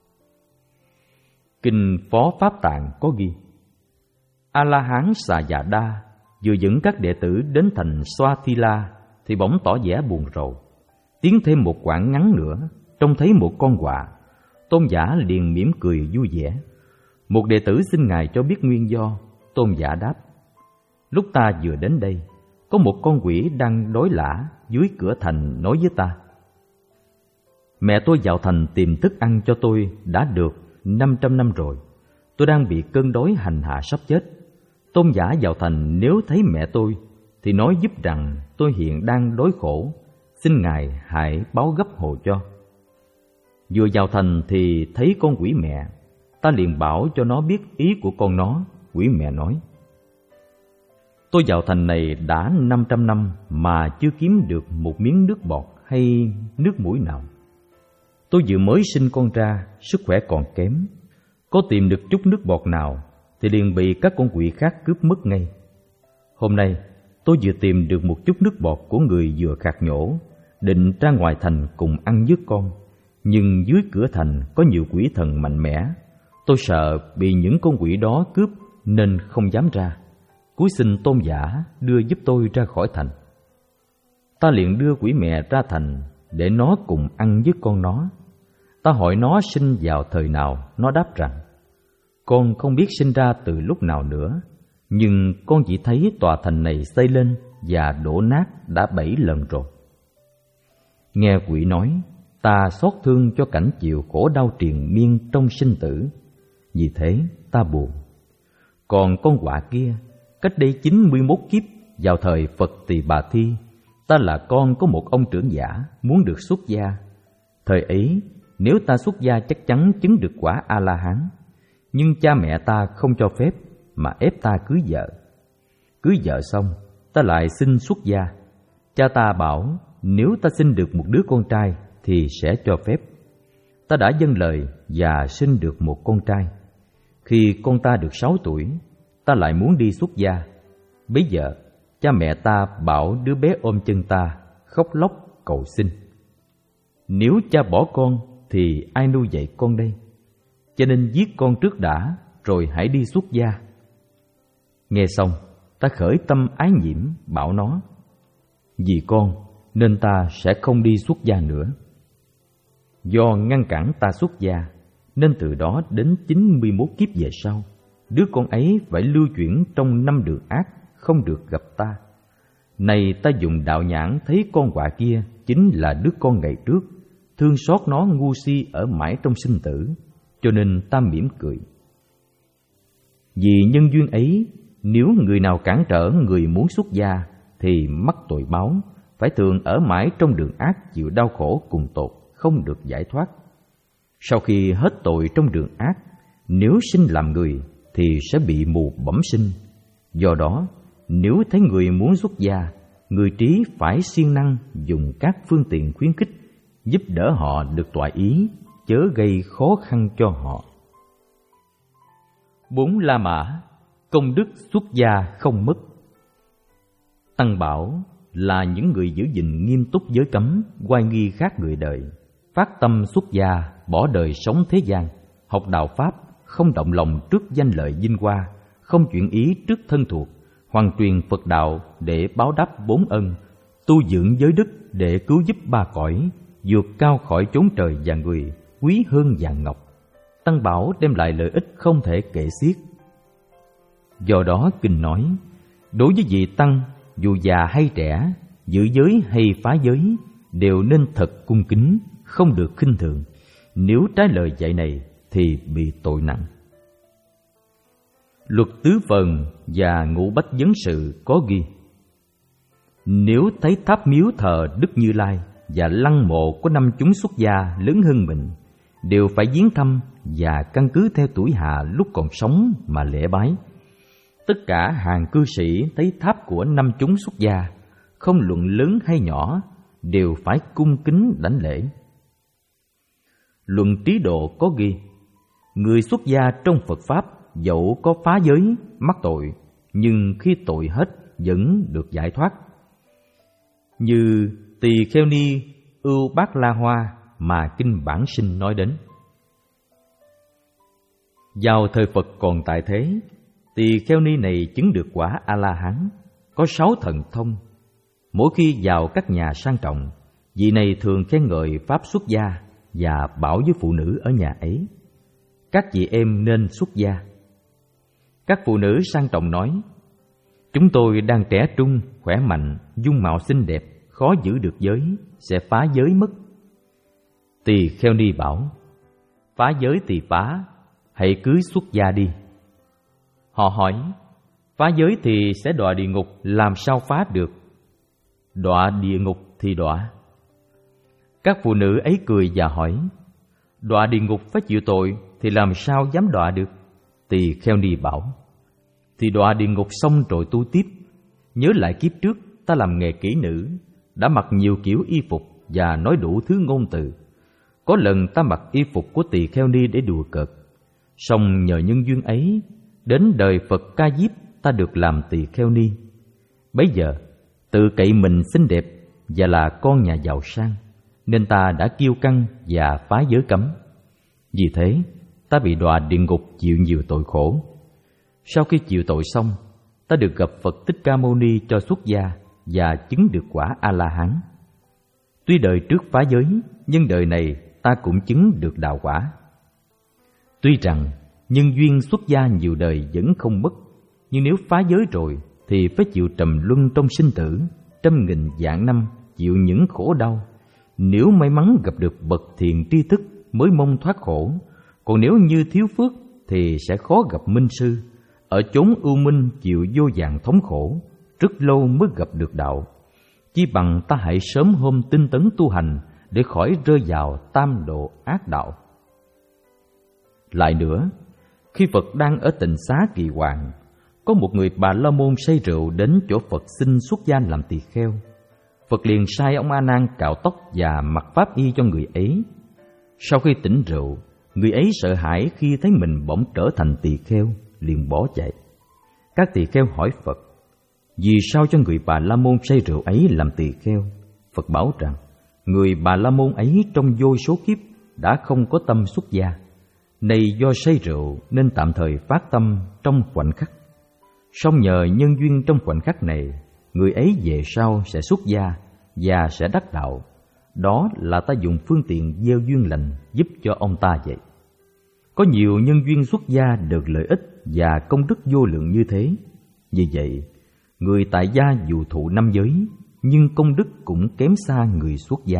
Kinh Phó Pháp Tạng có ghi: A La Hán Xà Dạ Đa vừa dẫn các đệ tử đến thành Xoa Thi La thì bỗng tỏ vẻ buồn rầu. Tiến thêm một quãng ngắn nữa, trông thấy một con quạ. Tôn giả liền mỉm cười vui vẻ. Một đệ tử xin ngài cho biết nguyên do. Tôn giả đáp: Lúc ta vừa đến đây, có một con quỷ đang đói lả dưới cửa thành nói với ta: Mẹ tôi vào thành tìm thức ăn cho tôi đã được năm trăm năm rồi. Tôi đang bị cơn đói hành hạ sắp chết. Tôn giả vào thành nếu thấy mẹ tôi thì nói giúp rằng tôi hiện đang đói khổ, xin ngài hãy báo gấp hộ cho. Vừa vào thành thì thấy con quỷ mẹ, ta liền bảo cho nó biết ý của con nó. Quỷ mẹ nói: Tôi vào thành này đã năm trăm năm mà chưa kiếm được một miếng nước bọt hay nước mũi nào. Tôi vừa mới sinh con ra, sức khỏe còn kém, có tìm được chút nước bọt nào thì liền bị các con quỷ khác cướp mất ngay. Hôm nay tôi vừa tìm được một chút nước bọt của người vừa khạc nhổ, định ra ngoài thành cùng ăn với con, nhưng dưới cửa thành có nhiều quỷ thần mạnh mẽ. Tôi sợ bị những con quỷ đó cướp nên không dám ra. Cúi xin tôn giả đưa giúp tôi ra khỏi thành. Ta liền đưa quỷ mẹ ra thành để nó cùng ăn với con nó. Ta hỏi nó sinh vào thời nào, nó đáp rằng: Con không biết sinh ra từ lúc nào nữa, nhưng con chỉ thấy tòa thành này xây lên và đổ nát đã bảy lần rồi. Nghe quỷ nói, ta xót thương cho cảnh chịu khổ đau triền miên trong sinh tử. Vì thế ta buồn. Còn con quạ kia, cách đây chín mươi mốt kiếp, vào thời Phật Tỳ Bà Thi, ta là con có một ông trưởng giả muốn được xuất gia. Thời ấy, nếu ta xuất gia chắc chắn chứng được quả A-la-hán. Nhưng cha mẹ ta không cho phép mà ép ta cưới vợ. Cưới vợ xong, ta lại xin xuất gia. Cha ta bảo nếu ta sinh được một đứa con trai thì sẽ cho phép. Ta đã dâng lời và sinh được một con trai. Khi con ta được sáu tuổi, ta lại muốn đi xuất gia. Bấy giờ, cha mẹ ta bảo đứa bé ôm chân ta, khóc lóc cầu xin: Nếu cha bỏ con thì ai nuôi dạy con đây? Cho nên giết con trước đã, rồi hãy đi xuất gia. Nghe xong, ta khởi tâm ái nhiễm, bảo nó: Vì con nên ta sẽ không đi xuất gia nữa. Do ngăn cản ta xuất gia, nên từ đó đến chín mươi mốt kiếp về sau, đứa con ấy phải lưu chuyển trong năm đường ác, không được gặp ta. Này ta dùng đạo nhãn thấy con quạ kia chính là đứa con ngày trước, thương xót nó ngu si ở mãi trong sinh tử, cho nên ta mỉm cười. Vì nhân duyên ấy, nếu người nào cản trở người muốn xuất gia thì mắc tội báo, phải thường ở mãi trong đường ác, chịu đau khổ cùng tột, không được giải thoát. Sau khi hết tội trong đường ác, nếu sinh làm người thì sẽ bị mù bẩm sinh. Do đó, nếu thấy người muốn xuất gia, người trí phải siêng năng dùng các phương tiện khuyến khích, giúp đỡ họ được toại ý, chớ gây khó khăn cho họ. Bốn La Mã, công đức xuất gia không mất. Tăng bảo là những người giữ gìn nghiêm túc giới cấm, oai nghi khác người đời, phát tâm xuất gia, bỏ đời sống thế gian, học đạo Pháp, không động lòng trước danh lợi vinh hoa, không chuyển ý trước thân thuộc, hoàn truyền Phật đạo để báo đáp bốn ân, tu dưỡng giới đức để cứu giúp ba cõi, vượt cao khỏi chốn trời và người, quý hơn vàng ngọc. Tăng bảo đem lại lợi ích không thể kể xiết. Do đó kinh nói, đối với vị tăng, dù già hay trẻ, giữ giới hay phá giới, đều nên thật cung kính, không được khinh thường. Nếu trái lời dạy này thì bị tội nặng. Luật tứ phần và ngũ bách vấn sự có ghi: nếu thấy tháp miếu thờ Đức Như Lai và lăng mộ có năm chúng xuất gia lớn hơn mình, đều phải viếng thăm và căn cứ theo tuổi hạ lúc còn sống mà lễ bái. Tất cả hàng cư sĩ thấy tháp của năm chúng xuất gia, không luận lớn hay nhỏ, đều phải cung kính đảnh lễ. Luận Trí Độ có ghi: người xuất gia trong Phật Pháp dẫu có phá giới, mắc tội, nhưng khi tội hết vẫn được giải thoát. Như Tỳ Kheo Ni Ưu Bát La Hoa mà Kinh Bản Sinh nói đến. Vào thời Phật còn tại thế, Tỳ Kheo Ni này chứng được quả A-la-hán, có sáu thần thông. Mỗi khi vào các nhà sang trọng, vị này thường khen ngợi pháp xuất gia và bảo với phụ nữ ở nhà ấy: các chị em nên xuất gia. Các phụ nữ sang trọng nói: chúng tôi đang trẻ trung, khỏe mạnh, dung mạo xinh đẹp, khó giữ được giới, sẽ phá giới mất. Tỳ Kheo Ni bảo: phá giới thì phá, hãy cưới xuất gia đi. Họ hỏi: phá giới thì sẽ đọa địa ngục, làm sao phá được? Đọa địa ngục thì đọa. Các phụ nữ ấy cười và hỏi: đọa địa ngục phải chịu tội thì làm sao dám đọa được? Tỳ Kheo Ni bảo: thì đọa địa ngục xong rồi tu tiếp. Nhớ lại kiếp trước ta làm nghề kỹ nữ, đã mặc nhiều kiểu y phục và nói đủ thứ ngôn từ. Có lần ta mặc y phục của Tỳ Kheo Ni để đùa cợt, song nhờ nhân duyên ấy, đến đời Phật Ca Diếp ta được làm Tỳ Kheo Ni. Bấy giờ tự cậy mình xinh đẹp và là con nhà giàu sang, nên ta đã kiêu căng và phá giới cấm. Vì thế ta bị đọa địa ngục chịu nhiều tội khổ. Sau khi chịu tội xong, ta được gặp Phật Thích Ca Mâu Ni cho xuất gia và chứng được quả A-la-hán. Tuy đời trước phá giới, nhưng đời này ta cũng chứng được đạo quả. Tuy rằng nhân duyên xuất gia nhiều đời vẫn không mất, nhưng nếu phá giới rồi thì phải chịu trầm luân trong sinh tử, trăm nghìn vạn năm chịu những khổ đau. Nếu may mắn gặp được bậc thiện tri thức mới mong thoát khổ, còn nếu như thiếu phước thì sẽ khó gặp minh sư, ở chốn ưu minh chịu vô vàn thống khổ, rất lâu mới gặp được đạo. Chỉ bằng ta hãy sớm hôm tinh tấn tu hành để khỏi rơi vào tam độ ác đạo. Lại nữa, khi Phật đang ở tịnh xá Kỳ Hoàng, có một người Bà La Môn say rượu đến chỗ Phật xin xuất gia làm tỳ kheo. Phật liền sai ông A Nan cạo tóc và mặc pháp y cho người ấy. Sau khi tỉnh rượu, người ấy sợ hãi khi thấy mình bỗng trở thành tỳ kheo, liền bỏ chạy. Các tỳ kheo hỏi Phật: vì sao cho người Bà La Môn say rượu ấy làm tỳ kheo? Phật bảo rằng người Bà La Môn ấy trong vô số kiếp đã không có tâm xuất gia, nay do say rượu nên tạm thời phát tâm trong khoảnh khắc. Song nhờ nhân duyên trong khoảnh khắc này, người ấy về sau sẽ xuất gia và sẽ đắc đạo. Đó là ta dùng phương tiện gieo duyên lành giúp cho ông ta vậy. Có nhiều nhân duyên xuất gia được lợi ích và công đức vô lượng như thế. Vì vậy, người tại gia dù thụ năm giới, nhưng công đức cũng kém xa người xuất gia.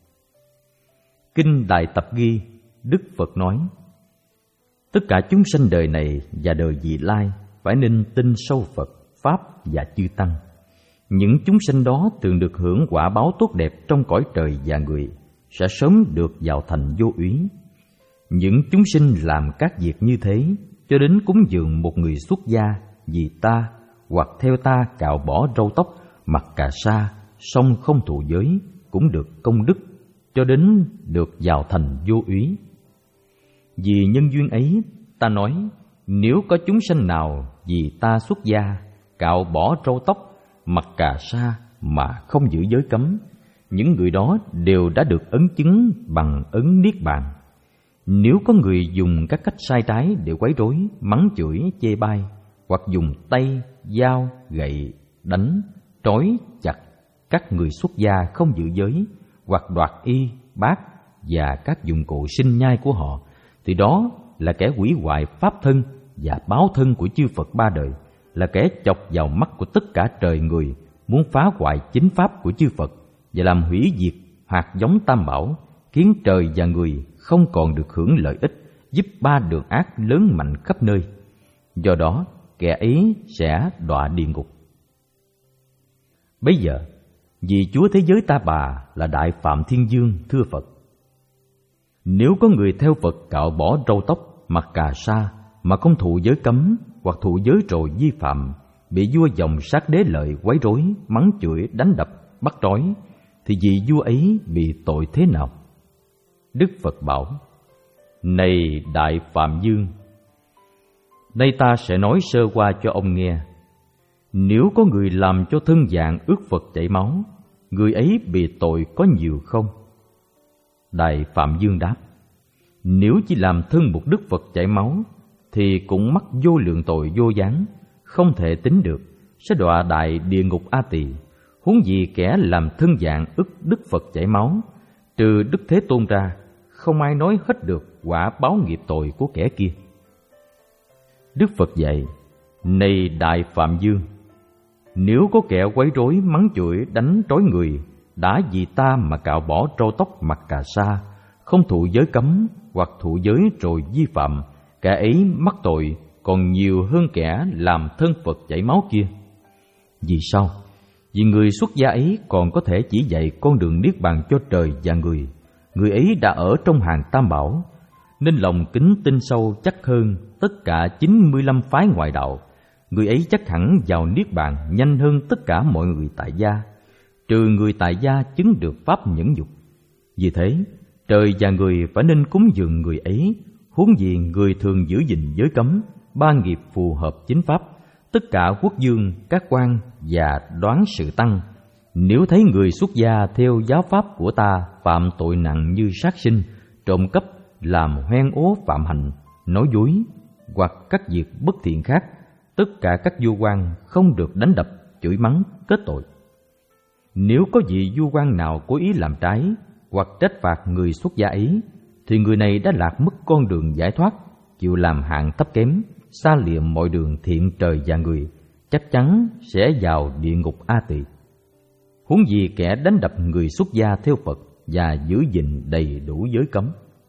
Kinh Đại Tập ghi, Đức Phật nói: tất cả chúng sanh đời này và đời vị lai phải nên tin sâu Phật, Pháp và chư Tăng. Những chúng sanh đó thường được hưởng quả báo tốt đẹp trong cõi trời và người, sẽ sớm được vào thành vô úy. Những chúng sinh làm các việc như thế, cho đến cúng dường một người xuất gia vì ta, hoặc theo ta cạo bỏ râu tóc, mặc cà sa, song không thụ giới, cũng được công đức, cho đến được vào thành vô úy. Vì nhân duyên ấy, ta nói, nếu có chúng sanh nào vì ta xuất gia, cạo bỏ râu tóc, mặc cà sa mà không giữ giới cấm, những người đó đều đã được ấn chứng bằng ấn Niết Bàn. Nếu có người dùng các cách sai trái để quấy rối, mắng chửi, chê bai, hoặc dùng tay, dao, gậy, đánh, trói, chặt các người xuất gia không giữ giới, hoặc đoạt y, bát và các dụng cụ sinh nhai của họ, thì đó là kẻ hủy hoại pháp thân và báo thân của chư Phật ba đời, là kẻ chọc vào mắt của tất cả trời người, muốn phá hoại chính pháp của chư Phật và làm hủy diệt hạt giống tam bảo, khiến trời và người không còn được hưởng lợi ích, giúp ba đường ác lớn mạnh khắp nơi. Do đó, kẻ ấy sẽ đọa địa ngục. Bấy giờ, vì Chúa thế giới Ta Bà là Đại Phạm Thiên Dương thưa Phật: nếu có người theo Phật cạo bỏ râu tóc, mặc cà sa mà không thụ giới cấm hoặc thụ giới rồi vi phạm, bị vua dòng sát đế lợi quấy rối, mắng chửi, đánh đập, bắt trói, thì vị vua ấy bị tội thế nào? Đức Phật bảo: này Đại Phạm Dương, nay ta sẽ nói sơ qua cho ông nghe. Nếu có người làm cho thân dạng ước Phật chảy máu, người ấy bị tội có nhiều không? Đại Phạm Dương đáp: nếu chỉ làm thân một Đức Phật chảy máu, thì cũng mắc vô lượng tội vô gián, không thể tính được, sẽ đọa đại địa ngục A Tỳ. Huống gì kẻ làm thân dạng ức Đức Phật chảy máu, trừ Đức Thế Tôn ra, không ai nói hết được quả báo nghiệp tội của kẻ kia. Đức Phật dạy: này Đại Phạm Dương, nếu có kẻ quấy rối, mắng chửi, đánh trói người, đã vì ta mà cạo bỏ râu tóc, mặc cà sa, không thụ giới cấm hoặc thụ giới rồi vi phạm, kẻ ấy mắc tội còn nhiều hơn kẻ làm thân Phật chảy máu kia. Vì sao? Vì người xuất gia ấy còn có thể chỉ dạy con đường niết bàn cho trời và người. Người ấy đã ở trong hàng Tam Bảo, nên lòng kính tin sâu chắc hơn tất cả chín mươi lăm phái ngoại đạo. Người ấy chắc hẳn vào niết bàn nhanh hơn tất cả mọi người tại gia, trừ người tại gia chứng được pháp nhẫn nhục. Vì thế, trời và người phải nên cúng dường người ấy, huống gì người thường giữ gìn giới cấm, ba nghiệp phù hợp chính pháp, tất cả quốc vương, các quan và đoán sự tăng. Nếu thấy người xuất gia theo giáo pháp của ta phạm tội nặng như sát sinh, trộm cắp, làm hoen ố phạm hạnh, nói dối hoặc các việc bất thiện khác, tất cả các vua quan không được đánh đập, chửi mắng, kết tội. Nếu có vị vua quan nào cố ý làm trái hoặc trách phạt người xuất gia ấy, thì người này đã lạc mất con đường giải thoát, chịu làm hạng thấp kém, xa lìa mọi đường thiện trời và người, chắc chắn sẽ vào địa ngục A Tỳ. Huống gì kẻ đánh đập người xuất gia theo Phật và giữ gìn đầy đủ giới cấm.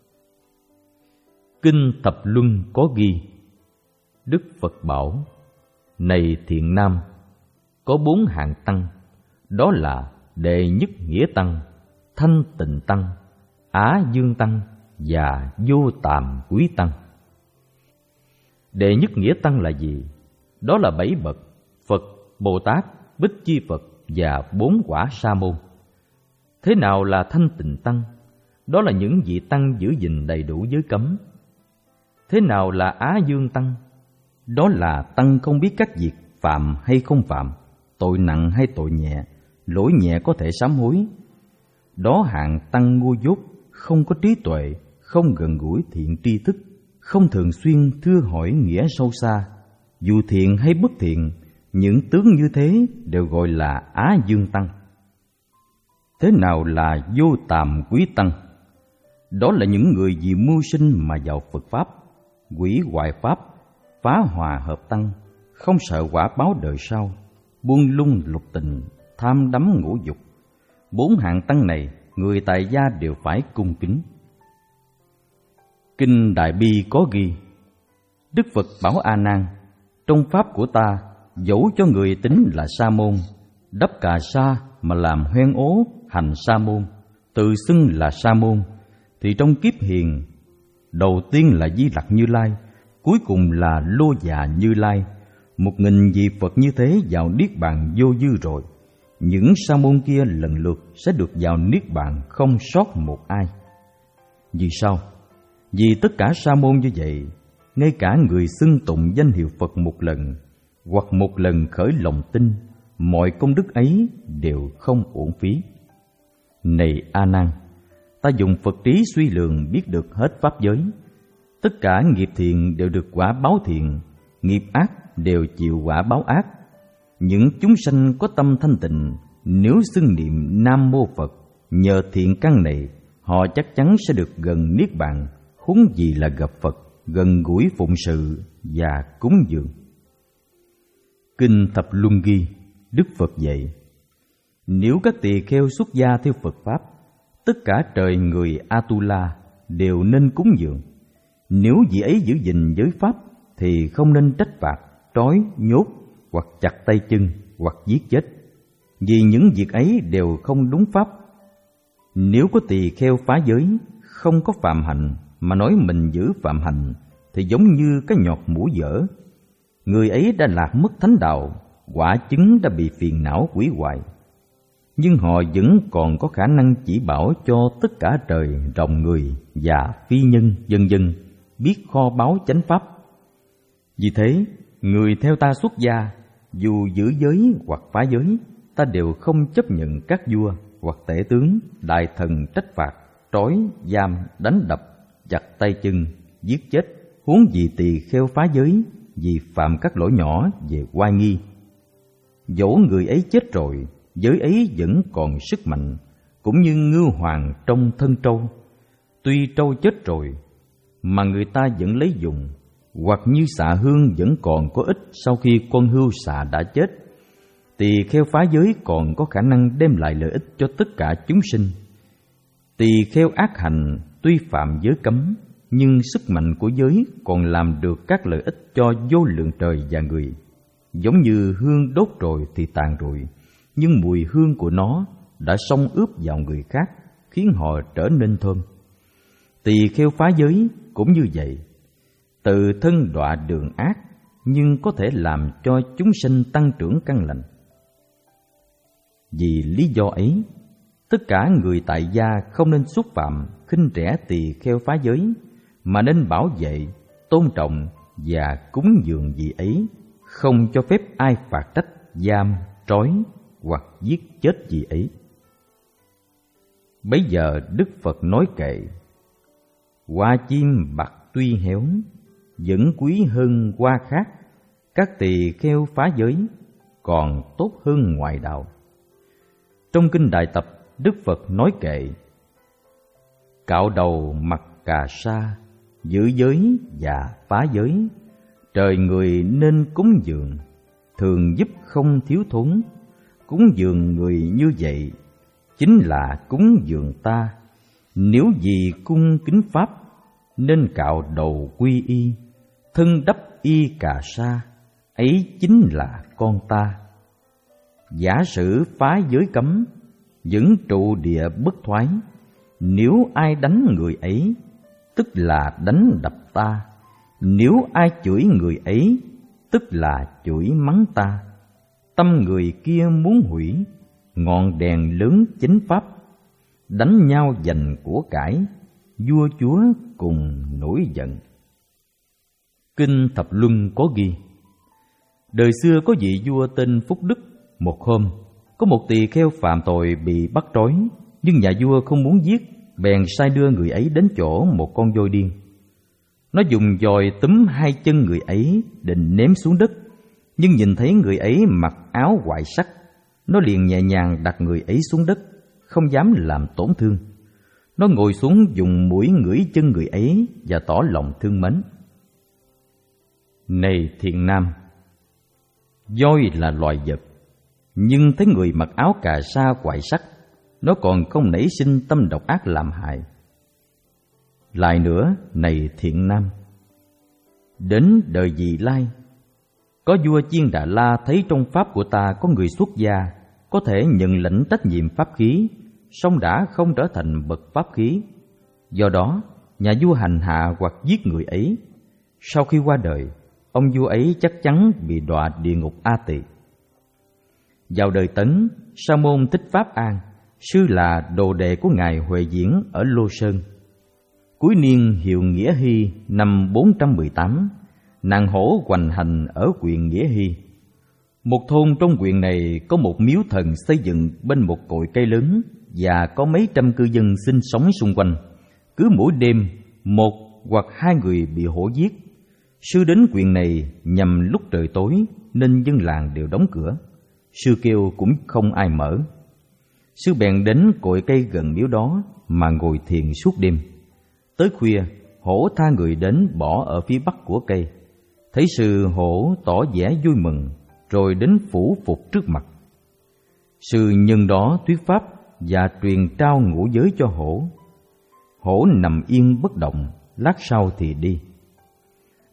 Kinh Thập Luân có ghi: Đức Phật bảo: này thiện nam, có bốn hạng tăng, đó là đệ nhất nghĩa tăng, thanh tịnh tăng, á dương tăng và vô tàm quý tăng. Đệ nhất nghĩa tăng là gì? Đó là bảy bậc Phật, Bồ Tát, Bích Chi Phật và bốn quả sa môn. Thế nào là thanh tịnh tăng? Đó là những vị tăng giữ gìn đầy đủ giới cấm. Thế nào là á dương tăng? Đó là tăng không biết các việc phạm hay không phạm, tội nặng hay tội nhẹ, lỗi nhẹ có thể sám hối. Đó hạng tăng ngu dốt, không có trí tuệ, không gần gũi thiện tri thức, không thường xuyên thưa hỏi nghĩa sâu xa. Dù thiện hay bất thiện, những tướng như thế đều gọi là á dương tăng. Thế nào là vô tàm quý tăng? Đó là những người vì mưu sinh mà vào Phật Pháp, hủy hoại Pháp, phá hòa hợp tăng, không sợ quả báo đời sau, buông lung lục tình, tham đắm ngũ dục. Bốn hạng tăng này, người tại gia đều phải cung kính. Kinh Đại Bi có ghi: Đức Phật bảo A Nan, trong pháp của ta, dẫu cho người tính là sa môn, đắp cà sa mà làm hoen ố hành sa môn, tự xưng là sa môn, thì trong kiếp hiền, đầu tiên là Di Lặc Như Lai, cuối cùng là Lô Già Như Lai. Một nghìn vị Phật như thế vào niết bàn vô dư rồi, những sa môn kia lần lượt sẽ được vào niết bàn không sót một ai. Vì sao? Vì tất cả sa môn như vậy, ngay cả người xưng tụng danh hiệu Phật một lần hoặc một lần khởi lòng tin, mọi công đức ấy đều không uổng phí. Này A Nan, ta dùng Phật trí suy lường biết được hết pháp giới. Tất cả nghiệp thiện đều được quả báo thiện, nghiệp ác đều chịu quả báo ác. Những chúng sanh có tâm thanh tịnh, nếu xưng niệm Nam Mô Phật, nhờ thiện căn này, họ chắc chắn sẽ được gần niết bàn, huống gì là gặp Phật, gần gũi phụng sự và cúng dường. Kinh Thập Luân ghi: Đức Phật dạy: nếu các tỳ kheo xuất gia theo Phật Pháp, tất cả trời người Atula đều nên cúng dường. Nếu vị ấy giữ gìn giới Pháp thì không nên trách phạt, trói, nhốt, hoặc chặt tay chân, hoặc giết chết. Vì những việc ấy đều không đúng pháp. Nếu có tỳ kheo phá giới, không có phạm hạnh mà nói mình giữ phạm hạnh, thì giống như cái nhọt mũ dở. Người ấy đã lạc mất thánh đạo, quả chứng đã bị phiền não quỷ hoại. Nhưng họ vẫn còn có khả năng chỉ bảo cho tất cả trời, rồng người và phi nhân vân vân biết kho báu chánh pháp. Vì thế, người theo ta xuất gia, dù giữ giới hoặc phá giới, ta đều không chấp nhận các vua hoặc tể tướng, đại thần trách phạt, trói, giam, đánh đập, chặt tay chân, giết chết. Huống gì tỳ kheo phá giới vì phạm các lỗi nhỏ về oai nghi. Dẫu người ấy chết rồi, giới ấy vẫn còn sức mạnh, cũng như ngưu hoàng trong thân trâu. Tuy trâu chết rồi mà người ta vẫn lấy dùng, hoặc như xạ hương vẫn còn có ích sau khi con hươu xạ đã chết. Tỳ kheo phá giới còn có khả năng đem lại lợi ích cho tất cả chúng sinh. Tỳ kheo ác hành tuy phạm giới cấm, nhưng sức mạnh của giới còn làm được các lợi ích cho vô lượng trời và người. Giống như hương đốt rồi thì tàn rồi, nhưng mùi hương của nó đã xông ướp vào người khác, khiến họ trở nên thơm. Tỳ kheo phá giới cũng như vậy, tự thân đọa đường ác, nhưng có thể làm cho chúng sinh tăng trưởng căn lành. Vì lý do ấy, tất cả người tại gia không nên xúc phạm, khinh rẻ tỳ kheo phá giới, mà nên bảo vệ, tôn trọng và cúng dường vị ấy, không cho phép ai phạt trách, giam, trói hoặc giết chết vị ấy. Bấy giờ Đức Phật nói kệ: hoa chim bạc tuy héo, vẫn quý hơn hoa khác. Các tỳ kheo phá giới còn tốt hơn ngoại đạo. Trong kinh Đại Tập, Đức Phật nói kệ: cạo đầu mặc cà sa, giữ giới và phá giới, trời người nên cúng dường, thường giúp không thiếu thốn. Cúng dường người như vậy chính là cúng dường ta. Nếu vì cung kính pháp, nên cạo đầu quy y, thân đắp y cà sa, ấy chính là con ta. Giả sử phá giới cấm, vẫn trụ địa bất thoái, nếu ai đánh người ấy, tức là đánh đập ta. Nếu ai chửi người ấy, tức là chửi mắng ta. Tâm người kia muốn hủy ngọn đèn lớn chánh pháp, đánh nhau giành của cải, vua chúa cùng nổi giận. Kinh Thập Luân có ghi: đời xưa có vị vua tên Phúc Đức. Một hôm, có một tỳ kheo phạm tội bị bắt trói, nhưng nhà vua không muốn giết, bèn sai đưa người ấy đến chỗ một con voi điên. Nó dùng dòi túm hai chân người ấy định ném xuống đất, nhưng nhìn thấy người ấy mặc áo hoại sắc, nó liền nhẹ nhàng đặt người ấy xuống đất, không dám làm tổn thương. Nó ngồi xuống dùng mũi ngửi chân người ấy và tỏ lòng thương mến. Này thiện nam, voi là loài vật, nhưng thấy người mặc áo cà sa hoại sắc, nó còn không nảy sinh tâm độc ác làm hại. Lại nữa, này thiện nam, đến đời vị lai, có vua Chiên Đà La thấy trong pháp của ta có người xuất gia có thể nhận lãnh trách nhiệm pháp khí, song đã không trở thành bậc pháp khí. Do đó, nhà vua hành hạ hoặc giết người ấy. Sau khi qua đời, ông vua ấy chắc chắn bị đọa địa ngục A Tỳ. Vào đời Tấn, Sa môn Thích Pháp An, sư là đồ đệ của ngài Huệ Diễn ở Lô Sơn. Cuối niên hiệu Nghĩa Hy năm bốn trăm mười tám, nàng hổ hoành hành ở huyện Nghĩa Hy. Một thôn trong huyện này có một miếu thần xây dựng bên một cội cây lớn và có mấy trăm cư dân sinh sống xung quanh. Cứ mỗi đêm, một hoặc hai người bị hổ giết. Sư đến huyện này nhằm lúc trời tối nên dân làng đều đóng cửa. Sư kêu cũng không ai mở. Sư bèn đến cội cây gần miếu đó mà ngồi thiền suốt đêm. Tới khuya, hổ tha người đến bỏ ở phía bắc của cây. Thấy sư, hổ tỏ vẻ vui mừng, rồi đến phủ phục trước mặt. Sư nhân đó thuyết pháp và truyền trao ngũ giới cho hổ. Hổ nằm yên bất động, lát sau thì đi.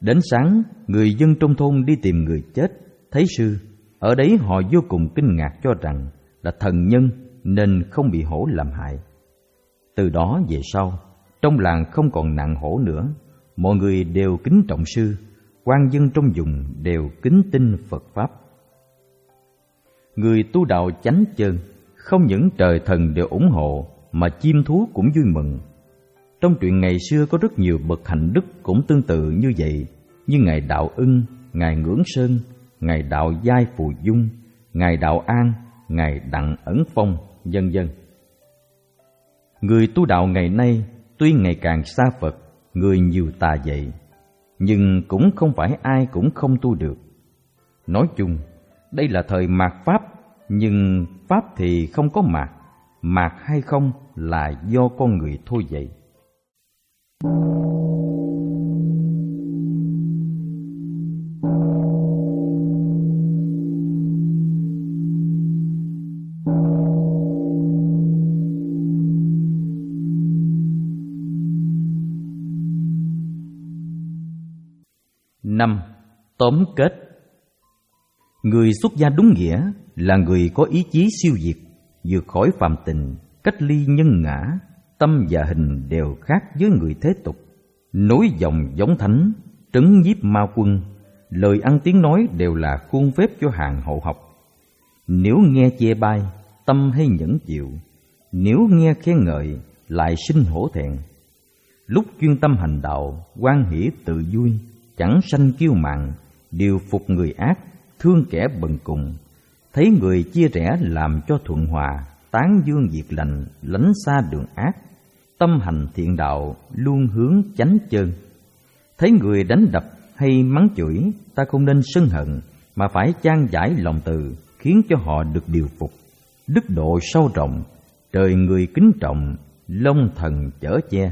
Đến sáng, người dân trong thôn đi tìm người chết, thấy sư. Ở đấy họ vô cùng kinh ngạc cho rằng là thần nhân nên không bị hổ làm hại. Từ đó về sau, trong làng không còn nạn hổ nữa, mọi người đều kính trọng sư, quan dân trong vùng đều kính tin Phật Pháp. Người tu đạo chánh chơn, không những trời thần đều ủng hộ mà chim thú cũng vui mừng. Trong truyện ngày xưa có rất nhiều bậc hạnh đức cũng tương tự như vậy, như Ngài Đạo Ưng, Ngài Ngưỡng Sơn, Ngài Đạo Giai Phù Dung, Ngài Đạo An, Ngài Đặng Ẩn Phong, vân vân. Người tu đạo ngày nay tuy ngày càng xa Phật, người nhiều tà dậy, nhưng cũng không phải ai cũng không tu được. Nói chung, đây là thời mạt Pháp, nhưng Pháp thì không có mạt, mạt hay không là do con người thôi vậy. Năm. Tóm kết. Người xuất gia đúng nghĩa là người có ý chí siêu việt, vượt khỏi phàm tình, cách ly nhân ngã, tâm và hình đều khác với người thế tục, nối dòng giống thánh, trấn nhiếp ma quân, lời ăn tiếng nói đều là khuôn phép cho hàng hậu học. Nếu nghe chê bai, tâm hay nhẫn chịu; nếu nghe khen ngợi, lại sinh hổ thẹn. Lúc chuyên tâm hành đạo, hoan hỷ tự vui, chẳng sanh kiêu mạn, điều phục người ác, thương kẻ bần cùng, thấy người chia rẽ làm cho thuận hòa, tán dương việc lành, lánh xa đường ác, tâm hành thiện đạo, luôn hướng chánh chơn. Thấy người đánh đập hay mắng chửi, ta không nên sân hận, mà phải chan giải lòng từ, khiến cho họ được điều phục. Đức độ sâu rộng, trời người kính trọng, long thần chở che.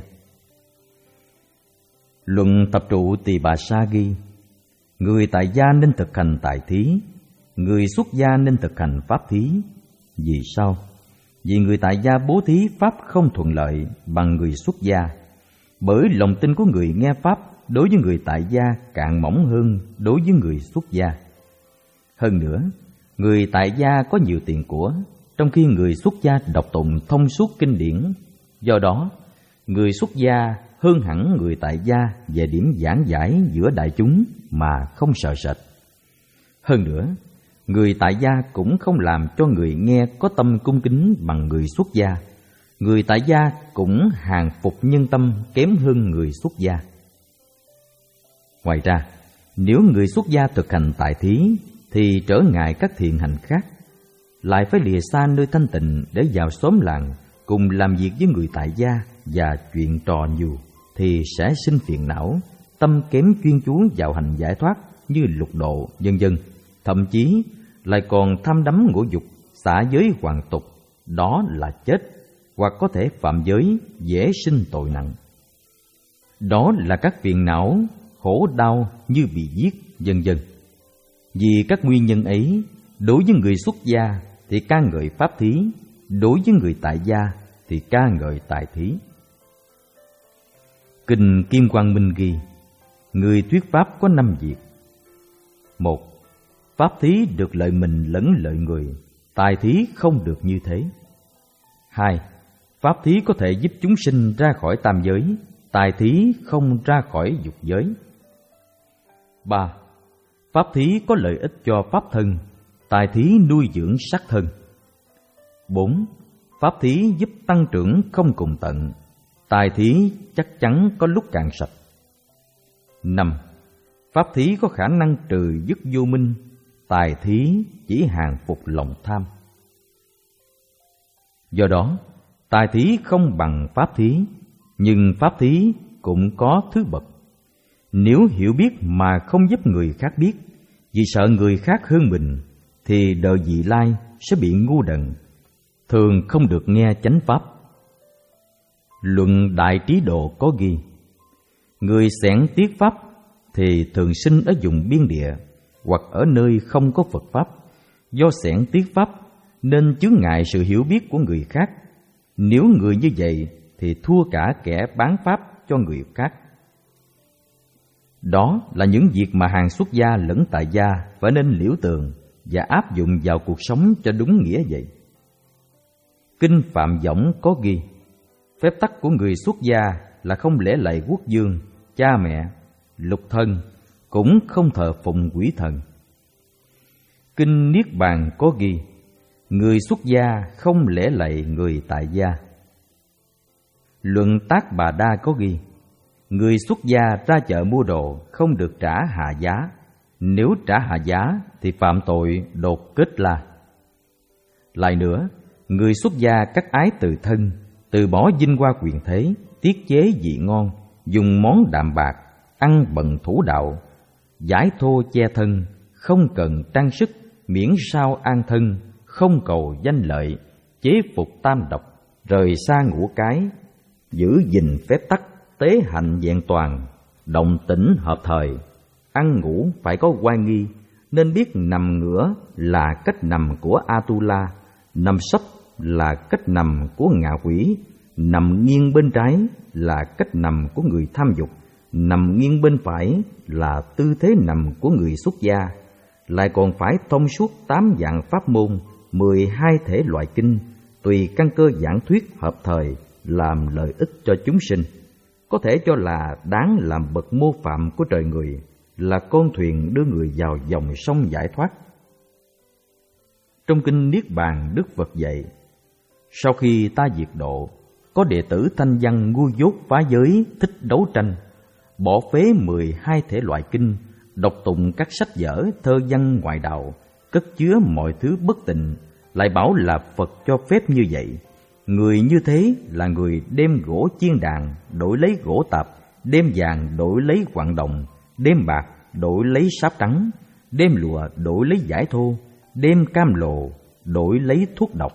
Luận Tập trụ Tỳ Bà Sa ghi: người tại gia nên thực hành tài thí, người xuất gia nên thực hành pháp thí. Vì sao? Vì người tại gia bố thí pháp không thuận lợi bằng người xuất gia, bởi lòng tin của người nghe pháp đối với người tại gia càng mỏng hơn đối với người xuất gia. Hơn nữa, người tại gia có nhiều tiền của, trong khi người xuất gia đọc tụng thông suốt kinh điển. Do đó, người xuất gia hơn hẳn người tại gia về điểm giảng giải giữa đại chúng mà không sợ sệt. Hơn nữa, người tại gia cũng không làm cho người nghe có tâm cung kính bằng người xuất gia. Người tại gia cũng hàng phục nhân tâm kém hơn người xuất gia. Ngoài ra, nếu người xuất gia thực hành tại thí thì trở ngại các thiện hành khác, lại phải lìa xa nơi thanh tịnh để vào xóm làng cùng làm việc với người tại gia và chuyện trò nhiều, thì sẽ sinh phiền não, tâm kém chuyên chú vào hành giải thoát như lục độ, vân vân. Thậm chí lại còn tham đắm ngũ dục, xả giới hoàn tục, đó là chết, hoặc có thể phạm giới, dễ sinh tội nặng. Đó là các phiền não, khổ đau như bị giết, vân vân. Vì các nguyên nhân ấy, đối với người xuất gia thì ca ngợi pháp thí, đối với người tại gia thì ca ngợi tài thí. Kinh Kim Quang Minh ghi: người thuyết pháp có năm việc. Một, pháp thí được lợi mình lẫn lợi người, tài thí không được như thế. Hai, pháp thí có thể giúp chúng sinh ra khỏi tam giới, tài thí không ra khỏi dục giới. Ba, pháp thí có lợi ích cho pháp thân, tài thí nuôi dưỡng sắc thân. Bốn, pháp thí giúp tăng trưởng không cùng tận, tài thí chắc chắn có lúc cạn sạch. Năm, pháp thí có khả năng trừ dứt vô minh, tài thí chỉ hàng phục lòng tham. Do đó, tài thí không bằng pháp thí, nhưng pháp thí cũng có thứ bậc. Nếu hiểu biết mà không giúp người khác biết, vì sợ người khác hơn mình, thì đời vị lai sẽ bị ngu đần, thường không được nghe chánh pháp. Luận Đại Trí Độ có ghi: người xẻn tiết pháp thì thường sinh ở vùng biên địa hoặc ở nơi không có Phật pháp. Do xẻn tiết pháp nên chướng ngại sự hiểu biết của người khác. Nếu người như vậy thì thua cả kẻ bán pháp cho người khác. Đó là những việc mà hàng xuất gia lẫn tại gia phải nên liễu tường và áp dụng vào cuộc sống cho đúng nghĩa vậy. Kinh Phạm Võng có ghi, phép tắc của người xuất gia là không lễ lạy quốc vương, cha mẹ, lục thân, cũng không thờ phụng quỷ thần. Kinh Niết Bàn có ghi, người xuất gia không lễ lạy người tại gia. Luận Tác Bà Đa có ghi, người xuất gia ra chợ mua đồ không được trả hạ giá, nếu trả hạ giá thì phạm tội đột kết la. Lại nữa, người xuất gia cắt ái từ thân, từ bỏ vinh hoa quyền thế, tiết chế vị ngon, dùng món đạm bạc, ăn bần thủ đạo, giải thô che thân, không cần trang sức, miễn sao an thân, không cầu danh lợi, chế phục tam độc, rời xa ngũ cái, giữ gìn phép tắc, tế hạnh vẹn toàn, động tĩnh hợp thời, ăn ngủ phải có oai nghi, nên biết nằm ngửa là cách nằm của Atula, nằm sấp là cách nằm của ngạ quỷ, nằm nghiêng bên trái là cách nằm của người tham dục, nằm nghiêng bên phải là tư thế nằm của người xuất gia, lại còn phải thông suốt tám dạng pháp môn, mười hai thể loại kinh, tùy căn cơ giảng thuyết hợp thời, làm lợi ích cho chúng sinh, có thể cho là đáng làm bậc mô phạm của trời người, là con thuyền đưa người vào dòng sông giải thoát. Trong kinh Niết Bàn, Đức Phật dạy, sau khi ta diệt độ, có đệ tử thanh văn ngu dốt phá giới thích đấu tranh, bỏ phế mười hai thể loại kinh, đọc tụng các sách vở thơ văn ngoại đạo, cất chứa mọi thứ bất tịnh, lại bảo là Phật cho phép như vậy. Người như thế là người đem gỗ chiên đàn đổi lấy gỗ tạp, đem vàng đổi lấy quặng đồng, đem bạc đổi lấy sáp trắng, đem lụa đổi lấy vải thô, đem cam lồ đổi lấy thuốc độc.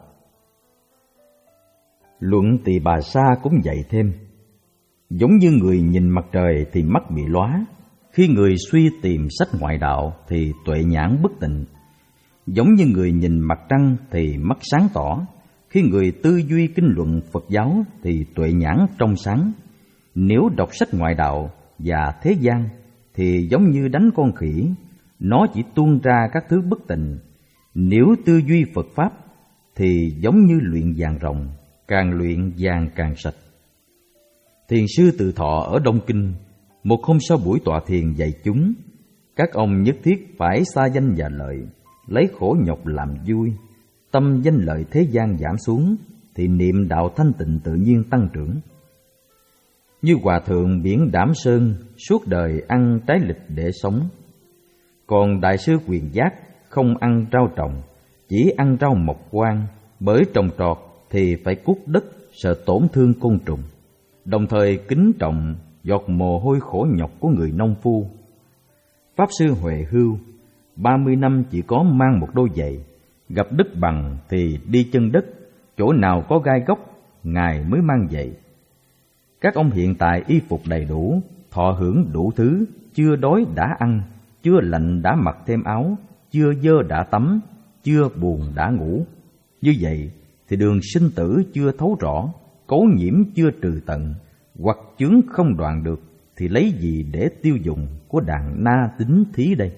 Luận Tỳ Bà Sa cũng dạy thêm, giống như người nhìn mặt trời thì mắt bị lóa, khi người suy tìm sách ngoại đạo thì tuệ nhãn bất tịnh, giống như người nhìn mặt trăng thì mắt sáng tỏ, khi người tư duy kinh luận Phật giáo thì tuệ nhãn trong sáng. Nếu đọc sách ngoại đạo và thế gian thì giống như đánh con khỉ, nó chỉ tuôn ra các thứ bất tịnh. Nếu tư duy Phật Pháp thì giống như luyện vàng ròng, càng luyện vàng càng sạch. Thiền sư Từ Thọ ở Đông Kinh, một hôm sau buổi tọa thiền dạy chúng, các ông nhất thiết phải xa danh và lợi, lấy khổ nhọc làm vui, tâm danh lợi thế gian giảm xuống, thì niệm đạo thanh tịnh tự nhiên tăng trưởng. Như Hòa Thượng Biển Đảm Sơn suốt đời ăn trái lịch để sống, còn Đại sư Quyền Giác không ăn rau trồng, chỉ ăn rau mọc quan, bởi trồng trọt thì phải cuốc đất sợ tổn thương côn trùng, đồng thời kính trọng giọt mồ hôi khổ nhọc của người nông phu. Pháp sư Huệ Hưu ba mươi năm chỉ có mang một đôi giày, gặp đất bằng thì đi chân đất, chỗ nào có gai góc Ngài mới mang giày. Các ông hiện tại y phục đầy đủ, thọ hưởng đủ thứ, chưa đói đã ăn, chưa lạnh đã mặc thêm áo, chưa dơ đã tắm, chưa buồn đã ngủ. Như vậy thì đường sinh tử chưa thấu rõ, cấu nhiễm chưa trừ tận, hoặc chướng không đoạn được, thì lấy gì để tiêu dùng của đàn na tính thí đây?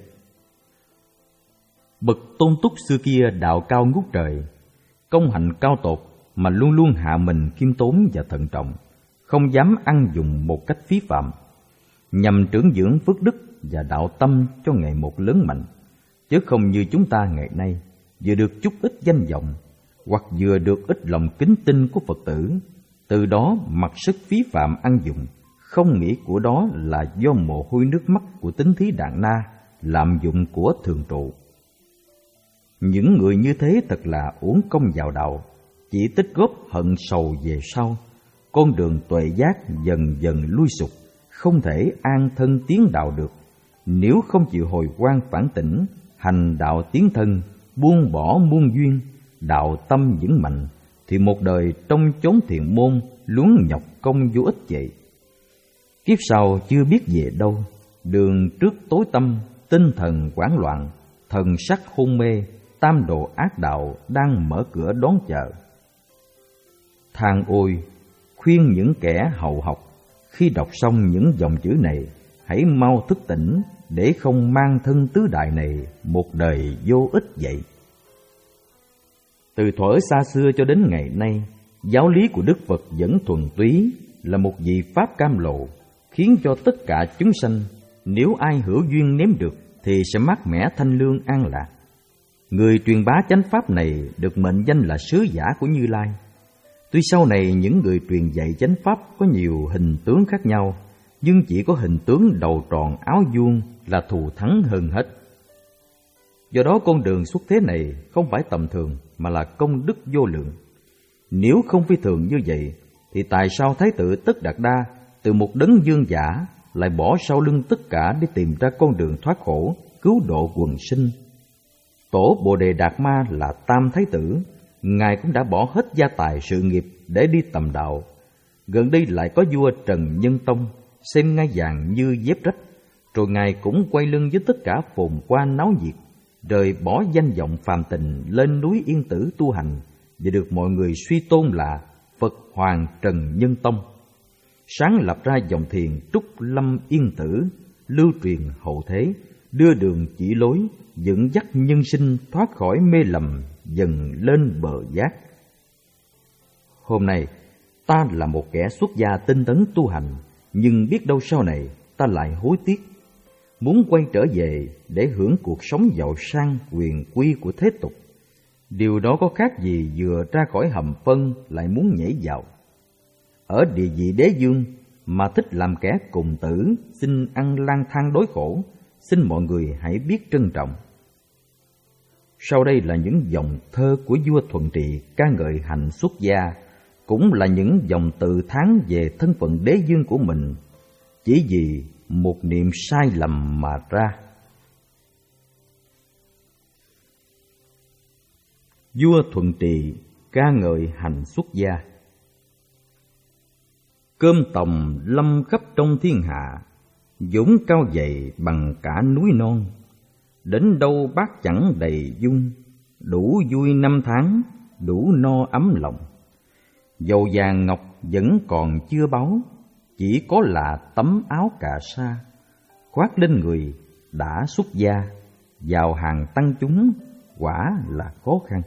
Bậc Tôn Túc xưa kia đạo cao ngút trời, công hạnh cao tột mà luôn luôn hạ mình khiêm tốn và thận trọng, không dám ăn dùng một cách phí phạm, nhằm trưởng dưỡng phước đức và đạo tâm cho ngày một lớn mạnh, chứ không như chúng ta ngày nay, vừa được chút ít danh vọng, hoặc vừa được ít lòng kính tin của Phật tử, từ đó mặc sức phí phạm ăn dùng, không nghĩ của đó là do mồ hôi nước mắt của tính thí đàn na, lạm dụng của thường trụ. Những người như thế thật là uổng công vào đạo, chỉ tích góp hận sầu về sau, con đường tuệ giác dần dần lui sụp, không thể an thân tiến đạo được. Nếu không chịu hồi quan phản tỉnh, hành đạo tiến thân, buông bỏ muôn duyên, đạo tâm vững mạnh, thì một đời trong chốn thiền môn luống nhọc công vô ích vậy. Kiếp sau chưa biết về đâu, đường trước tối tăm, tinh thần hoảng loạn, thần sắc hôn mê, tam độ ác đạo đang mở cửa đón chờ. Than ôi, khuyên những kẻ hậu học, khi đọc xong những dòng chữ này, hãy mau thức tỉnh để không mang thân tứ đại này một đời vô ích vậy. Từ thuở xa xưa cho đến ngày nay, giáo lý của Đức Phật vẫn thuần túy là một vị pháp cam lộ, khiến cho tất cả chúng sanh, nếu ai hữu duyên nếm được thì sẽ mát mẻ thanh lương an lạc. Người truyền bá chánh pháp này được mệnh danh là sứ giả của Như Lai. Tuy sau này những người truyền dạy chánh pháp có nhiều hình tướng khác nhau, nhưng chỉ có hình tướng đầu tròn áo vuông là thù thắng hơn hết. Do đó con đường xuất thế này không phải tầm thường mà là công đức vô lượng. Nếu không phi thường như vậy thì tại sao Thái tử Tất Đạt Đa từ một đấng vương giả lại bỏ sau lưng tất cả để tìm ra con đường thoát khổ, cứu độ quần sinh? Tổ Bồ Đề Đạt Ma là Tam Thái tử, ngài cũng đã bỏ hết gia tài sự nghiệp để đi tầm đạo. Gần đây lại có vua Trần Nhân Tông xem ngai vàng như dép rách, rồi ngài cũng quay lưng với tất cả phồn hoa náo nhiệt, rời bỏ danh vọng phàm tình lên núi Yên Tử tu hành, và được mọi người suy tôn là Phật Hoàng Trần Nhân Tông. Sáng lập ra dòng thiền Trúc Lâm Yên Tử, lưu truyền hậu thế, đưa đường chỉ lối, dẫn dắt nhân sinh thoát khỏi mê lầm, dần lên bờ giác. Hôm nay ta là một kẻ xuất gia tinh tấn tu hành, nhưng biết đâu sau này ta lại hối tiếc, muốn quay trở về để hưởng cuộc sống giàu sang quyền quy của thế tục. Điều đó có khác gì vừa ra khỏi hầm phân lại muốn nhảy vào. Ở địa vị đế vương mà thích làm kẻ cùng tử, xin ăn lang thang đói khổ, xin mọi người hãy biết trân trọng. Sau đây là những dòng thơ của vua Thuận Trị ca ngợi hạnh xuất gia, cũng là những dòng tự thán về thân phận đế vương của mình, chỉ vì một niệm sai lầm mà ra. Vua Thuận Trị ca ngợi hạnh xuất gia. Cơm tòng lâm khắp trong thiên hạ, dũng cao dày bằng cả núi non. Đến đâu bát chẳng đầy dung, đủ vui năm tháng, đủ no ấm lòng. Dầu vàng ngọc vẫn còn chưa báu, chỉ có là tấm áo cà sa khoác lên người đã xuất gia, vào hàng tăng chúng quả là khó khăn.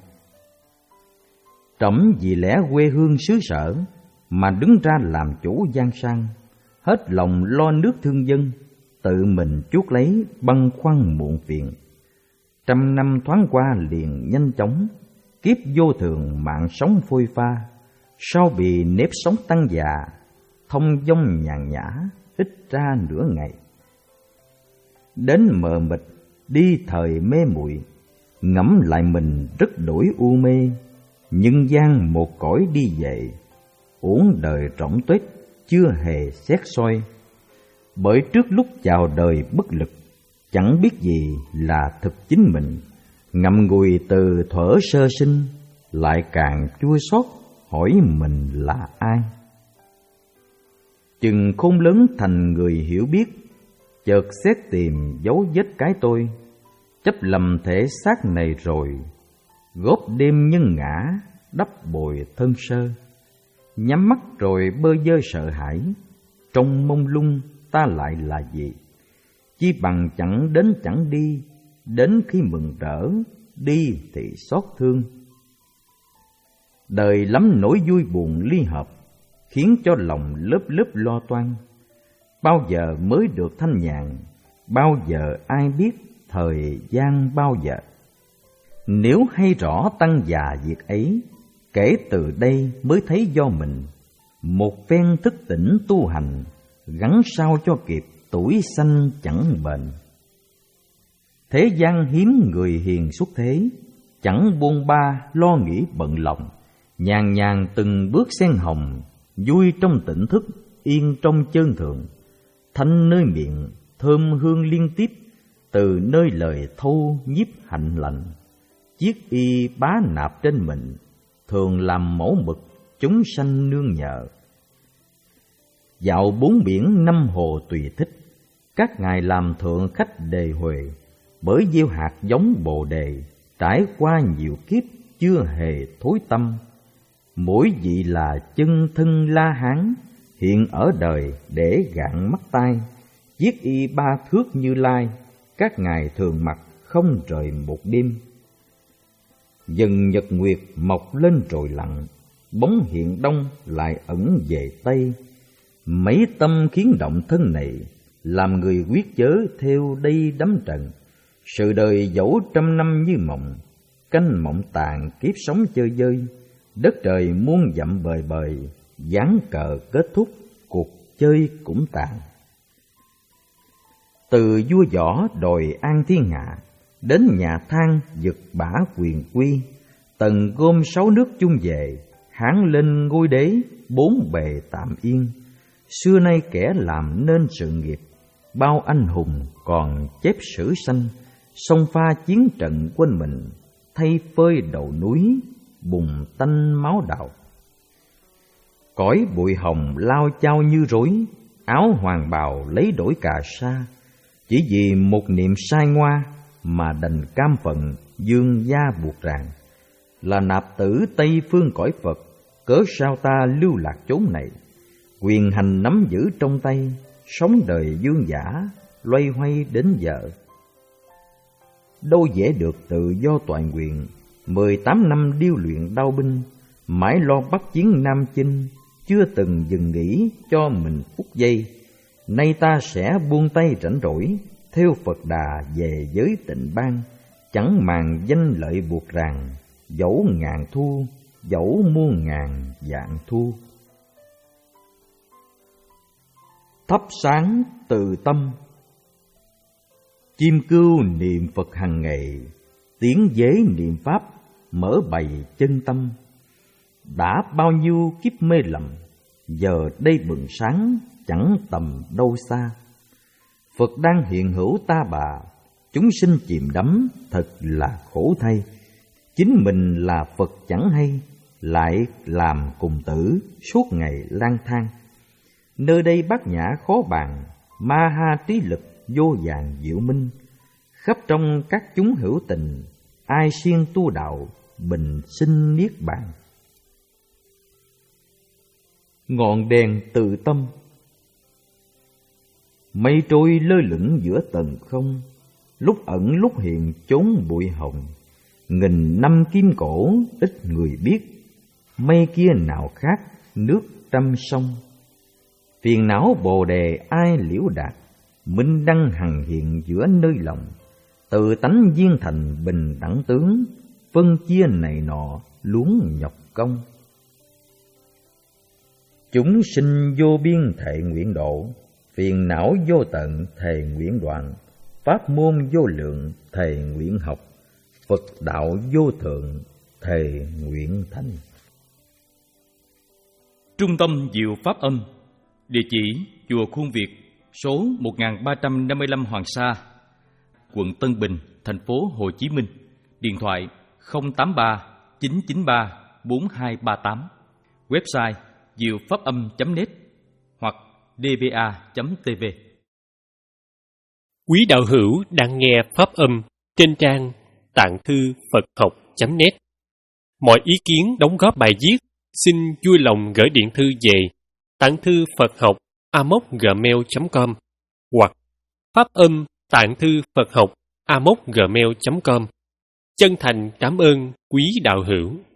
Trẫm vì lẽ quê hương xứ sở mà đứng ra làm chủ gian sang, hết lòng lo nước thương dân, tự mình chuốc lấy băn khoăn muộn phiền. Trăm năm thoáng qua liền nhanh chóng, kiếp vô thường mạng sống phôi pha. Sao bị nếp sống tăng già, thông dong nhàn nhã, ít ra nửa ngày. Đến mờ mịt, đi thời mê muội, ngẫm lại mình rất đổi u mê. Nhưng gian một cõi đi về, uổng đời rỗng tuếch, chưa hề xét soi. Bởi trước lúc chào đời bất lực, chẳng biết gì là thực chính mình. Ngậm ngùi từ thuở sơ sinh, lại càng chua xót hỏi mình là ai. Chừng khôn lớn thành người hiểu biết, chợt xét tìm dấu vết cái tôi. Chấp lầm thể xác này rồi, góp đêm nhân ngã, đắp bồi thân sơ. Nhắm mắt rồi bơ vơ sợ hãi, trong mông lung ta lại là gì? Chi bằng chẳng đến chẳng đi, đến khi mừng rỡ, đi thì xót thương. Đời lắm nỗi vui buồn ly hợp, khiến cho lòng lớp lớp lo toan. Bao giờ mới được thanh nhàn, bao giờ ai biết thời gian bao giờ. Nếu hay rõ tăng già việc ấy, kể từ đây mới thấy do mình. Một phen thức tỉnh tu hành, gắn sao cho kịp tuổi xanh chẳng bền. Thế gian hiếm người hiền xuất thế, chẳng buông ba lo nghĩ bận lòng. Nhàn nhàn từng bước sen hồng, vui trong tỉnh thức, yên trong chân thường. Thanh nơi miệng, thơm hương liên tiếp, từ nơi lời thâu nhiếp hạnh lành. Chiếc y bá nạp trên mình, thường làm mẫu mực, chúng sanh nương nhờ. Dạo bốn biển năm hồ tùy thích, các ngài làm thượng khách đề huề. Bởi gieo hạt giống bồ đề, trải qua nhiều kiếp chưa hề thối tâm. Mỗi vị là chân thân La Hán, hiện ở đời để gạn mắt tai, Chiếc y ba thước Như Lai, các ngài thường mặc không rời một đêm. Dần nhật nguyệt mọc lên rồi lặn, bóng hiện đông lại ẩn về tây. Mấy tâm khiến động thân này, làm người quyết chớ theo đây đắm trần. Sự đời dẫu trăm năm như mộng, canh mộng tàn kiếp sống chơi vơi. Đất trời muôn dặm bời bời, ván cờ kết thúc, cuộc chơi cũng tàn. Từ vua võ đòi an thiên hạ, đến nhà Thang giật bả quyền quy. Tần gom sáu nước chung về, Hán lên ngôi đế, bốn bề tạm yên. Xưa nay kẻ làm nên sự nghiệp, bao anh hùng còn chép sử sanh. Sông pha chiến trận quên mình, thay phơi đầu núi, bùng tanh máu đào. Cõi bụi hồng lao chao như rối, áo hoàng bào lấy đổi cà sa. Chỉ vì một niệm sai ngoa, mà đành cam phận dương gia buộc ràng. Là nạp tử Tây phương cõi Phật, cớ sao ta lưu lạc chốn này. Quyền hành nắm giữ trong tay, sống đời dương dã, loay hoay đến giờ. Đâu dễ được tự do toàn quyền, mười tám năm điêu luyện đao binh, mãi lo bắt chiến Nam Chinh, chưa từng dừng nghỉ cho mình phút giây. Nay ta sẽ buông tay rảnh rỗi, theo Phật Đà về giới tịnh ban. Chẳng màng danh lợi buộc ràng, dẫu ngàn thu, dẫu muôn ngàn vạn thu. Thắp sáng từ tâm. Chim cưu niệm Phật hằng ngày, tiếng dế niệm Pháp mở bày chân tâm. Đã bao nhiêu kiếp mê lầm, giờ đây bừng sáng chẳng tầm đâu xa. Phật đang hiện hữu ta bà, chúng sinh chìm đắm thật là khổ thay. Chính mình là Phật chẳng hay, lại làm cùng tử suốt ngày lang thang. Nơi đây bát nhã khó bàn, ma ha trí lực vô vàn diệu minh. Khắp trong các chúng hữu tình, ai siêng tu đạo, bình sinh niết bàn. Ngọn đèn từ tâm. Mây trôi lơ lửng giữa tầng không, lúc ẩn lúc hiện chốn bụi hồng. Nghìn năm kim cổ ít người biết, mây kia nào khác nước trăm sông. Phiền não bồ đề ai liễu đạt, minh đăng hằng hiện giữa nơi lòng. Từ tánh viên thành bình đẳng tướng, phân chia này nọ luống nhọc công. Chúng sinh vô biên thệ nguyện độ, phiền não vô tận thề nguyện đoạn. Pháp môn vô lượng thề nguyện học, Phật đạo vô thượng thề nguyện thành. Trung tâm Diệu Pháp Âm. Địa chỉ: Chùa Khuôn Việt, số một nghìn ba trăm năm mươi lăm Hoàng Sa, quận Tân Bình, thành phố Hồ Chí Minh. Điện thoại không tám ba chín chín ba bốn hai ba tám. Website diệu pháp âm chấm net hoặc d b a chấm t v. Quý đạo hữu đang nghe Pháp Âm trên trang tạng thư Phật học chấm net. Mọi ý kiến đóng góp bài viết xin vui lòng gửi điện thư về tạng thư Phật học a m o c gmail chấm com hoặc Pháp Âm tạng thư Phật học a m o c gmail chấm com. Chân thành cảm ơn quý đạo hữu.